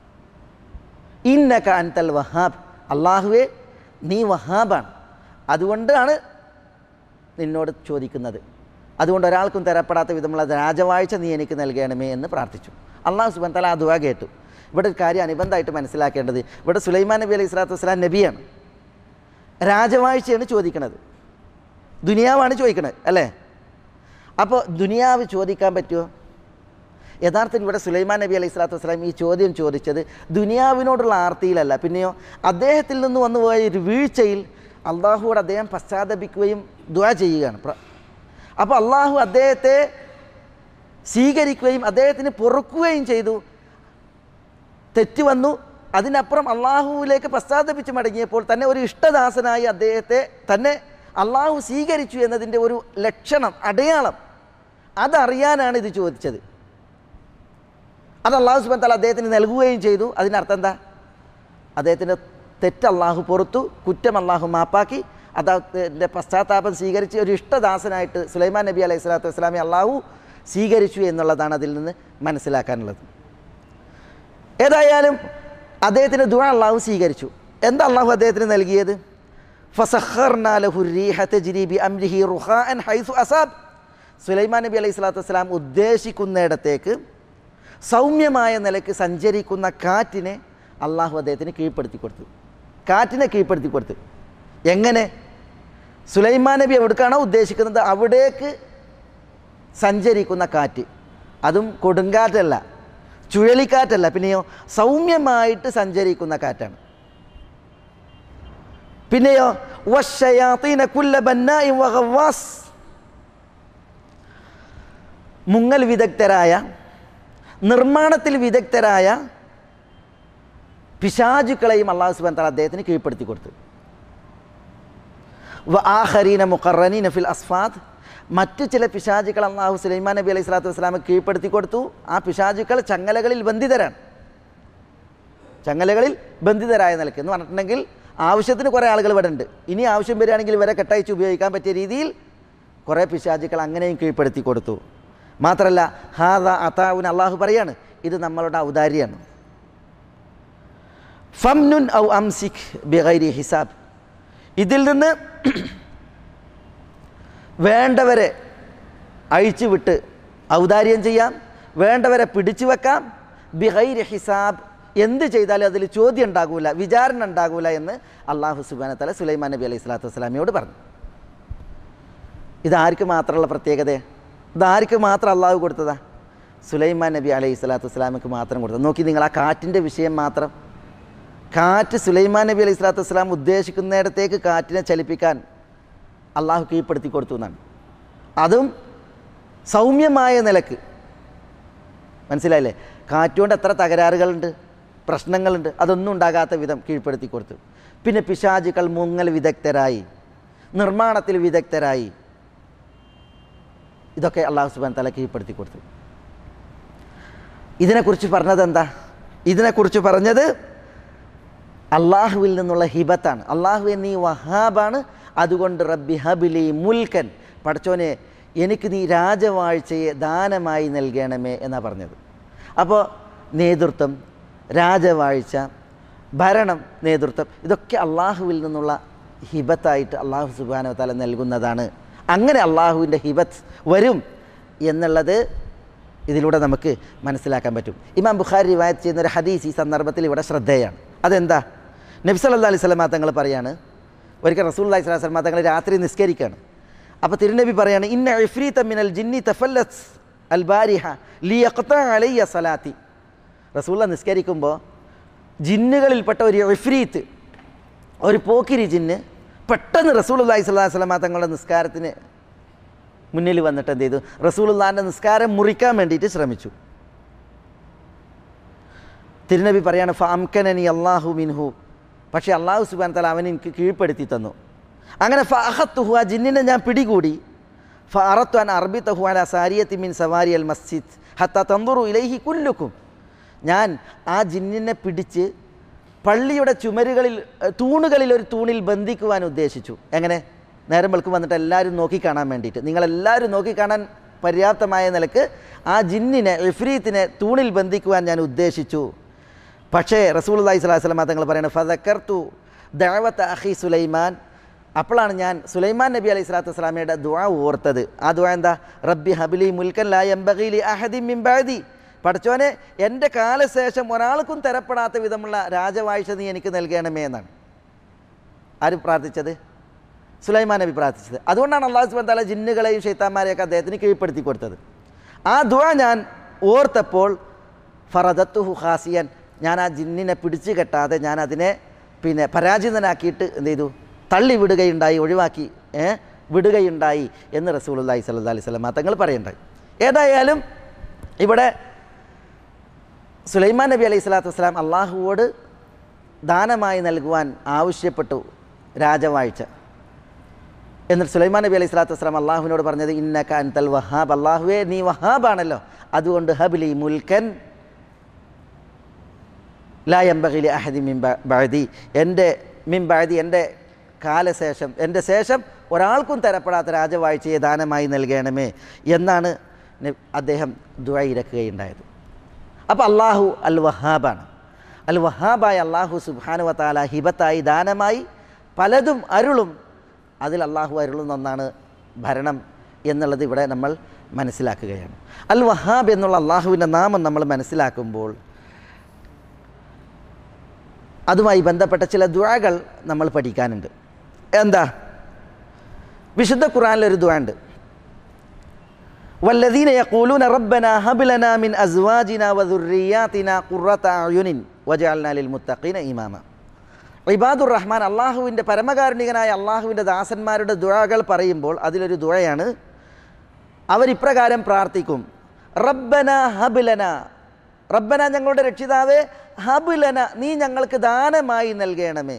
ഇന്നക അൻതൽ വഹാബ്, അള്ളാഹുവേ നീ വഹാബാണ്, അതുകൊണ്ടാണ് നിന്നോട് ചോദിക്കുന്നത്, അതുകൊണ്ട് ഒരാൾക്കും തരപ്പെടാത്ത വിധമുള്ള രാജവാഴ്ച നീ എനിക്ക് നൽകണമേ എന്ന് പ്രാർത്ഥിച്ചു. അള്ളാഹു സുബ്ഹാനഹു വ തആല ആ ദുആ കേട്ടു. ഇവിടെ ഒരു കാര്യം അനുബന്ധമായിട്ട് മനസ്സിലാക്കേണ്ടത്, ഇവിടെ സുലൈമാൻ നബി അലൈഹി സ്വലാത്തു വസ്സലാം നബിയാണ്, രാജവാഴ്ചയാണ് ചോദിക്കുന്നത്, ദുനിയാവാണ് ചോദിക്കുന്നത് അല്ലേ? അപ്പോൾ ദുനിയാവ് ചോദിക്കാൻ പറ്റുമോ? യഥാർത്ഥത്തിൽ ഇവിടെ സുലൈമാൻ നബി അലൈഹി സ്വലാത്തു വസ്സലാം ഈ ചോദ്യം ചോദിച്ചത് ദുനിയാവിനോടുള്ള ആർത്തിയിലല്ല, പിന്നെയോ അദ്ദേഹത്തിൽ നിന്ന് വന്നു പോയ ഒരു വീഴ്ചയിൽ അള്ളാഹുവോട് അദ്ദേഹം പശ്ചാത്തപിക്കുകയും ദുആ ചെയ്യുകയാണ്. അപ്പോൾ അള്ളാഹു അദ്ദേഹത്തെ സ്വീകരിക്കുകയും അദ്ദേഹത്തിന് പൊറുക്കുകയും ചെയ്തു. തെറ്റ് വന്നു, അതിനപ്പുറം അള്ളാഹുവിലേക്ക് പശ്ചാത്തപിച്ച് മടങ്ങിയപ്പോൾ തന്നെ ഒരു ഇഷ്ടദാസനായി അദ്ദേഹത്തെ തന്നെ അള്ളാഹു സ്വീകരിച്ചു എന്നതിൻ്റെ ഒരു ലക്ഷണം, അടയാളം, അതറിയാനാണ് ഇത് ചോദിച്ചത്. അത് അള്ളാഹു സുബ്ഹാനഹു വ തആല അദ്ദേഹത്തിന് നൽകുകയും ചെയ്തു. അതിനർത്ഥം എന്താ? അദ്ദേഹത്തിൻ്റെ തെറ്റ് അള്ളാഹു പൊറുത്തു, കുറ്റം അള്ളാഹു മാപ്പാക്കി, അദ്ദേഹത്തിൻ്റെ പശ്ചാത്താപം സ്വീകരിച്ച് ഒരു ഇഷ്ടദാസനായിട്ട് സുലൈമാൻ നബി അലൈഹി സ്വലാത്തു വസ്സലാമെ അള്ളാഹു സ്വീകരിച്ചു എന്നുള്ളതാണ് അതിൽ നിന്ന് മനസ്സിലാക്കാനുള്ളത്. ഏതായാലും അദ്ദേഹത്തിൻ്റെ ദുആ അള്ളാഹു സ്വീകരിച്ചു. എന്താ അള്ളാഹു അദ്ദേഹത്തിന് നൽകിയത്? ഫസഖർനാ ലഹു الريح تجري بأمره رخاء حيث أصاب, സുലൈമാൻ നബി അലൈഹി സ്വലാത്തു വസ്സലാം ഉദ്ദേശിക്കുന്നിടത്തേക്ക് സൗമ്യമായ നിലയ്ക്ക് സഞ്ചരിക്കുന്ന കാറ്റിനെ അള്ളാഹു അദ്ദേഹത്തിന് കീഴ്പ്പെടുത്തി കൊടുത്തു. കാറ്റിനെ കീഴ്പ്പെടുത്തി കൊടുത്തു. എങ്ങനെ? സുലൈമാൻ നബി എവിടേക്കാണോ ഉദ്ദേശിക്കുന്നത് അവിടേക്ക് സഞ്ചരിക്കുന്ന കാറ്റ്, അതും കൊടുങ്കാറ്റല്ല, ചുഴലിക്കാറ്റല്ല, പിന്നെയോ സൗമ്യമായിട്ട് സഞ്ചരിക്കുന്ന കാറ്റാണ്. പിന്നെയോ വശയാതീന കുല്ല ബന്നാഇൻ വഗവാസ്, മുങ്ങൽ വിദഗ്ധരായ, നിർമ്മാണത്തിൽ വിദഗ്ധരായ പിശാചുക്കളെയും അള്ളാഹു സുബ്ഹാനഹു വ തആല അദ്ദേഹത്തിന് കീഴ്പ്പെടുത്തി കൊടുത്തു. വ ആഖരീന മുഖറനീന ഫിൽ അസ്ഫാദ്, മറ്റു ചില പിശാചുക്കൾ അള്ളാഹു സുലൈമാൻ നബി അലൈഹി സ്വലാത്തു വസ്സലാമെ കീഴ്പ്പെടുത്തി കൊടുത്തു. ആ പിശാചുക്കൾ ചങ്ങലകളിൽ ബന്ധിതരാണ്, ചങ്ങലകളിൽ ബന്ധിതരായ നിലയ്ക്ക് എന്ന് പറഞ്ഞിട്ടുണ്ടെങ്കിൽ ആവശ്യത്തിന് കുറേ ആളുകൾ ഇവിടെ ഉണ്ട്. ഇനി ആവശ്യം വരികയാണെങ്കിൽ ഇവരെ കെട്ടയച്ച് ഉപയോഗിക്കാൻ പറ്റിയ രീതിയിൽ കുറേ പിശാചുക്കൾ അങ്ങനെയും കീഴ്പ്പെടുത്തി കൊടുത്തു. മാത്രമല്ല ഹാദ അതാഉൻ, അള്ളാഹു പറയാണ് ഇത് നമ്മളുടെ ഔദാര്യമാണ്. ഫംനുൻ ഔ അംസിക് ബിഗൈരി ഹിസാബ്, ഇതിൽ നിന്ന് വേണ്ടവരെ അഴിച്ചു വിട്ട് ഔദാര്യം ചെയ്യാം, വേണ്ടവരെ പിടിച്ചു വെക്കാം. ബിഗൈരി ഹിസാബ്, എന്ത് ചെയ്താലും അതിൽ ചോദ്യം ഉണ്ടാകൂല, വിചാരണ ഉണ്ടാകൂല എന്ന് അള്ളാഹു സുബ്ഹാനഹു വ തആല സുലൈമാൻ നബി അലൈഹി സ്വലാത്തു വസ്സലാമിയോട് പറഞ്ഞു. ഇതാർക്ക് മാത്രമുള്ള പ്രത്യേകത? ഇതാർക്ക് മാത്രം അള്ളാഹു കൊടുത്തതാ? സുലൈമാൻ നബി അലൈഹി സ്വലാത്തു വസ്സലാമിക്ക് മാത്രം കൊടുത്തത്. നോക്കി നിങ്ങൾ, ആ കാറ്റിൻ്റെ വിഷയം മാത്രം. കാറ്റ് സുലൈമാൻ നബി അലൈഹി സ്വലാത്തു വസ്സലാം ഉദ്ദേശിക്കുന്നിടത്തേക്ക് കാറ്റിനെ ചലിപ്പിക്കാൻ അള്ളാഹു കീഴ്പ്പെടുത്തി കൊടുത്തു എന്നാണ്. അതും സൗമ്യമായ നിലക്ക്. മനസ്സിലായില്ലേ? കാറ്റുകൊണ്ട് എത്ര തകരാറുകളുണ്ട്, പ്രശ്നങ്ങളുണ്ട്, അതൊന്നും ഉണ്ടാകാത്ത വിധം കീഴ്പ്പെടുത്തി കൊടുത്തു. പിന്നെ പിശാചുക്കൾ മുങ്ങൽ വിദഗ്ധരായി, നിർമ്മാണത്തിൽ വിദഗ്ധരായി, ഇതൊക്കെ അള്ളാഹു സുബ്ഹാനഹു വ തആല കീഴ്പ്പെടുത്തി കൊടുത്തു. ഇതിനെക്കുറിച്ച് പറഞ്ഞത് എന്താ? ഇതിനെക്കുറിച്ച് പറഞ്ഞത് അള്ളാഹുവിൽ നിന്നുള്ള ഹിബത്താണ്. അള്ളാഹു എന്നീ വഹാബാണ്, അതുകൊണ്ട് റബ്ബി ഹബിലി മുൽക്കൻ, പടച്ചോനെ എനിക്ക് നീ രാജവാഴ്ചയെ ദാനമായി നൽകണമേ എന്നാണ് പറഞ്ഞത്. അപ്പോൾ നേതൃത്വം, രാജവാഴ്ച, ഭരണം, നേതൃത്വം, ഇതൊക്കെ അള്ളാഹുവിൽ നിന്നുള്ള ഹിബത്തായിട്ട് അള്ളാഹു സുബ്ഹാനഹു വ തആല നൽകുന്നതാണ്. അങ്ങനെ അള്ളാഹുവിൻ്റെ ഹിബത്ത് വരും എന്നുള്ളത് ഇതിലൂടെ നമുക്ക് മനസ്സിലാക്കാൻ പറ്റും. ഇമാം ബുഖാരി റിവായത്ത് ചെയ്യുന്ന ഒരു ഹദീസ് ഈ സന്ദർഭത്തിൽ ഇവിടെ ശ്രദ്ധേയമാണ്. അതെന്താ? നബി സല്ലല്ലാഹു അലൈഹി വസല്ലം തങ്ങൾ പറയാണ്, ഒരിക്കൽ റസൂലുള്ളാഹി സ്വല്ലല്ലാഹു അലൈഹി വസല്ലം തങ്ങൾ രാത്രി നിസ്കരിക്കുകയാണ്. അപ്പോൾ തിരുനബി പറയാണ്, ഇന്ന ഇഫ്രീത മിനൽ ജിന്നി തഫല്ലത്ത് അൽ ബാരിഹ ലിയഖ്ത അലയ്യ സലാത്തി. റസൂലുള്ള നിസ്കരിക്കുമ്പോൾ ജിന്നുകളിൽപ്പെട്ട ഒരു ഇഫ്രീത്ത്, ഒരു പോക്കിരി ജിന്ന് പെട്ടെന്ന് റസൂലുള്ളാഹി സ്വല്ലല്ലാഹു അലൈഹി വസല്ലം തങ്ങളുടെ നിസ്കാരത്തിന് മുന്നിൽ വന്നിട്ട് എന്ത് ചെയ്തു? റസൂലുള്ളാഹിൻ്റെ നിസ്കാരം മുറിക്കാൻ വേണ്ടിയിട്ട് ശ്രമിച്ചു. തിരുനബി പറയാണ്, ഫ അംകനനി അല്ലാഹു മിൻഹു, പക്ഷേ അള്ളാഹു സുബ്ഹാനഹു വ തആല അവനെ എനിക്ക് കീഴ്പ്പെടുത്തി തന്നു. അങ്ങനെ ഫ അഖത്തുഹു, ആ ജിന്നിനെ ഞാൻ പിടികൂടി. ഫ അറത്തു അൻ അർബിതഹു അലാ സാരിയത്തി മിൻ സവാരി അൽ മസ്ജിദ് ഹത്താ തൻദുറു ഇലൈഹി കുല്ലുക്കും. ഞാൻ ആ ജിന്നിനെ പിടിച്ച് പള്ളിയുടെ ചുമരുകളിൽ, തൂണുകളിൽ ഒരു തൂണിൽ ബന്ധിക്കുവാൻ ഉദ്ദേശിച്ചു. എങ്ങനെ? നേരം വെളുക്കും വന്നിട്ട് എല്ലാവരും നോക്കിക്കാണാൻ വേണ്ടിയിട്ട്, നിങ്ങളെല്ലാവരും നോക്കിക്കാണാൻ പര്യാപ്തമായ നിലക്ക് ആ ജിന്നിനെ, ഇഫ്രീത്തിനെ തൂണിൽ ബന്ധിക്കുവാൻ ഞാൻ ഉദ്ദേശിച്ചു. പക്ഷേ റസൂലുള്ളാഹി സ്വല്ലല്ലാഹു അലൈഹി വസല്ലം തങ്ങൾ പറയുന്നത്, ഫദക്കർതു ദഅവത അഖി സുലൈമാൻ, അപ്പോഴാണ് ഞാൻ സുലൈമാൻ നബി അലൈഹി സ്വലാത്തു വസ്സലാമയുടെ ദുആ ഓർത്തത്. ആ ദുആ എന്താ? റബ്ബി ഹബ്ലി മുൽക്കൻ ലാ യംബഗി ലി അഹദിൻ മിൻ ബഅദി, പടച്ചോനെ എൻ്റെ കാലശേഷം ഒരാൾക്കും തരപ്പെടാത്ത വിധമുള്ള രാജവാഴ്ച നീ എനിക്ക് നൽകണമേ എന്നാണ് ആര് പ്രാർത്ഥിച്ചത്? സുലൈമാൻ നബി പ്രാർത്ഥിച്ചത്. അതുകൊണ്ടാണ് അല്ലാഹു സുബ്ഹാനഹു വ തആല ജിന്നുകളെയും ശൈത്താന്മാരെയൊക്കെ അദ്ദേഹത്തിന് കീഴ്പ്പെടുത്തി കൊടുത്തത്. ആ ദുആ ഞാൻ ഓർത്തപ്പോൾ ഫറദത്തുഹു ഖാസിയൻ, ഞാൻ ആ ജിന്നിനെ പിടിച്ചു കെട്ടാതെ ഞാൻ അതിനെ പിന്നെ പരാജിതനാക്കിയിട്ട് എന്ത് ചെയ്തു? തള്ളി വിടുകയുണ്ടായി, ഒഴിവാക്കി ഏ വിടുകയുണ്ടായി എന്ന് റസൂലുള്ളാഹി സ്വല്ലല്ലാഹു അലൈഹി വസല്ലം തങ്ങൾ പറയുണ്ടായി. ഏതായാലും ഇവിടെ സുലൈമാൻ നബി അലൈഹി സ്വലാത്തു വസ്സലാം അള്ളാഹുവോട് ദാനമായി നൽകുവാൻ ആവശ്യപ്പെട്ടു രാജവാഴ്ച. എന്നിട്ട് സുലൈമാൻ നബി അലൈഹി സ്വലാത്തു വസ്സലാം അള്ളാഹുവിനോട് പറഞ്ഞത്, ഇന്നക അൻതൽ വഹാബ്, അള്ളാഹുവേ നീ വഹാബാണല്ലോ, അതുകൊണ്ട് ഹബ്ലി മുൽക്കൻ ലാ യംബഗി ലി അഹദിൻ മിൻ ബഅദി, എൻ്റെ മിൻ ബഅദി, എൻ്റെ കാലശേഷം, എൻ്റെ ശേഷം ഒരാൾക്കും തരപ്പെടാത്ത രാജവാഴ്ചയെ ദാനമായി നൽകണമേ എന്നാണ് അദ്ദേഹം ദുആ ഇരക്കുകയുണ്ടായത്. അപ്പോൾ അള്ളാഹു അൽ വഹാബാണ്. അൽ വഹാബായ അള്ളാഹു സുബ്ഹാനഹു വ തആല ഹിബത്തായി, ദാനമായി പലതും അരുളും. അതിൽ അള്ളാഹു അരുളുന്ന ഒന്നാണ് ഭരണം എന്നുള്ളത് ഇവിടെ നമ്മൾ മനസ്സിലാക്കുകയാണ്. അൽ വഹാബ് എന്നുള്ള അള്ളാഹുവിൻ്റെ നാമം നമ്മൾ മനസ്സിലാക്കുമ്പോൾ അതുമായി ബന്ധപ്പെട്ട ചില ദുആകൾ നമ്മൾ പഠിക്കാനുണ്ട്. എന്താ? വിശുദ്ധ ഖുർആനിലൊരു ദുആ ഉണ്ട്, വല്ലദീന യഖൂലൂന റബ്ബനാ ഹബ് ലനാ മിൻ അസ്വാജിനാ വദുർരിയാതിനാ ഖുർറത അയുനിൻ വജഅൽനാ ലിൽ മുത്തഖീന ഇമാമ. ഇബാദുർ റഹ്മാൻ, അള്ളാഹുവിൻ്റെ പരമകാരുണികനായ അള്ളാഹുവിൻ്റെ ദാസന്മാരുടെ ദുആകൾ പറയുമ്പോൾ അതിലൊരു ദുആയാണ്. അവരിപ്രകാരം പ്രാർത്ഥിക്കും, റബ്ബനാ ഹബ് ലനാ, റബ്ബന ഞങ്ങളുടെ രക്ഷിതാവേ ഹബ്ലന നീ ഞങ്ങൾക്ക് ദാനമായി നൽകണമേ,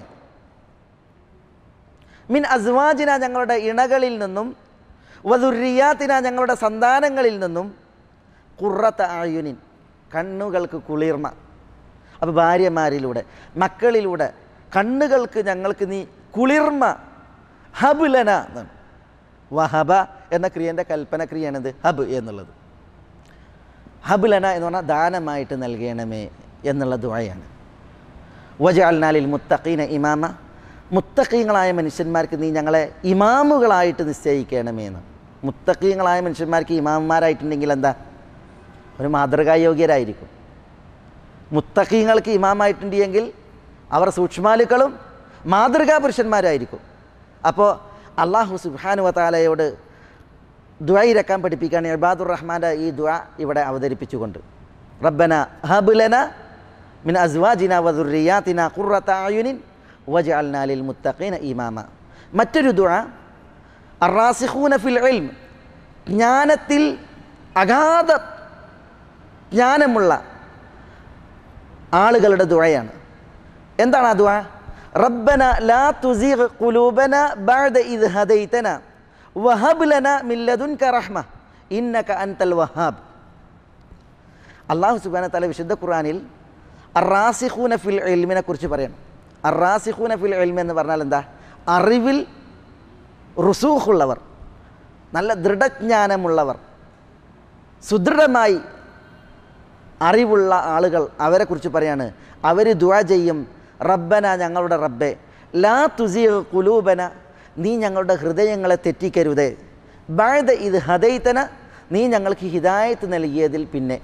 മിൻ അസ്വാജിന ഞങ്ങളുടെ ഇണകളിൽ നിന്നും, വദുർരിയാത്തിന ഞങ്ങളുടെ സന്താനങ്ങളിൽ നിന്നും, ഖുർറത അയുനിൻ കണ്ണുകൾക്ക് കുളിർമ. അപ്പോൾ ഭാര്യമാരിലൂടെ മക്കളിലൂടെ കണ്ണുകൾക്ക് ഞങ്ങൾക്ക് നീ കുളിർമ. ഹബ്ലന എന്നാണ്. വഹബ എന്ന ക്രിയൻ്റെ കൽപ്പന ക്രിയയാണിത് ഹബ് എന്നുള്ളത്. ഹബ്ലന എന്ന് പറഞ്ഞാൽ ദാനമായിട്ട് നൽകണമേ എന്നുള്ള ദുആയാണ്. വജഅൽനാ ലിൽ മുത്തഖീന ഇമാമ മുത്തഖീങ്ങളായ മനുഷ്യന്മാർക്ക് നീ ഞങ്ങളെ ഇമാമുകളായിട്ട് നിശ്ചയിക്കണമേ എന്ന്. മുത്തഖീങ്ങളായ മനുഷ്യന്മാർക്ക് ഇമാമുമാരായിട്ടുണ്ടെങ്കിൽ എന്താ? ഒരു മാതൃകായോഗ്യരായിരിക്കും. മുത്തഖീങ്ങൾക്ക് ഇമാമായിട്ടുണ്ടെങ്കിൽ അവർ സൂക്ഷ്മാലുക്കളും മാതൃകാ പുരുഷന്മാരായിരിക്കും. അപ്പോൾ അള്ളാഹു സുബ്ഹാനഹു വ തആലയോട് ദുആ ഇരക്കാൻ പഠിപ്പിക്കുകയാണ് ഇബാദുർ റഹ്മാൻ്റെ ഈ ദുആ ഇവിടെ അവതരിപ്പിച്ചുകൊണ്ട്. റബ്ബന ഹബ് ലന മിൻ അസ്വാജിന വദുർരിയാതിന ഖുർറത അയുനിൻ വജഅൽനാ ലിൽ മുത്തഖീന ഇമാമ. മറ്റൊരു ദുആ അറാസിഖൂന ഫിൽ ഇൽം ജ്ഞാനത്തിൽ അഗാധ ജ്ഞാനമുള്ള ആളുകളുടെ ദുആയാണ്. എന്താണ് ആ ദുആ? റബ്ബന ലാ തുസിഗ് ഖുലൂബന ബഅദ ഇദ് ഹദൈതന വഹബ് ലനാ മിൻ ലദുൻക റഹ്മ ഇന്നക അൻതൽ വഹാബ്. അല്ലാഹു സുബ്ഹാനഹു വ തആല വിശുദ്ധ ഖുർആനിൽ അറാസിഖൂന ഫിൽ ഇൽമിനെ കുറിച്ച് പറയണം. അറാസിഖൂന ഫിൽ ഇൽമി എന്ന് പറഞ്ഞാൽ എന്താ? അറിവിൽ റുസൂഖുള്ളവർ, നല്ല ദൃഢജ്ഞാനമുള്ളവർ, സുദൃഢമായി അറിവുള്ള ആളുകൾ, അവരെക്കുറിച്ച് പറയാണ്. അവർ ദുആ ചെയ്യും റബ്ബന ഞങ്ങളുടെ റബ്ബെ ലാ തുസിഗ് ഖുലൂബന നീ ഞങ്ങളുടെ ഹൃദയങ്ങളെ തെറ്റിക്കരുതേ, ബഅദ ഇദ് ഹദൈതന നീ ഞങ്ങൾക്ക് ഹിദായത്ത് നൽകിയതിൽ പിന്നെ,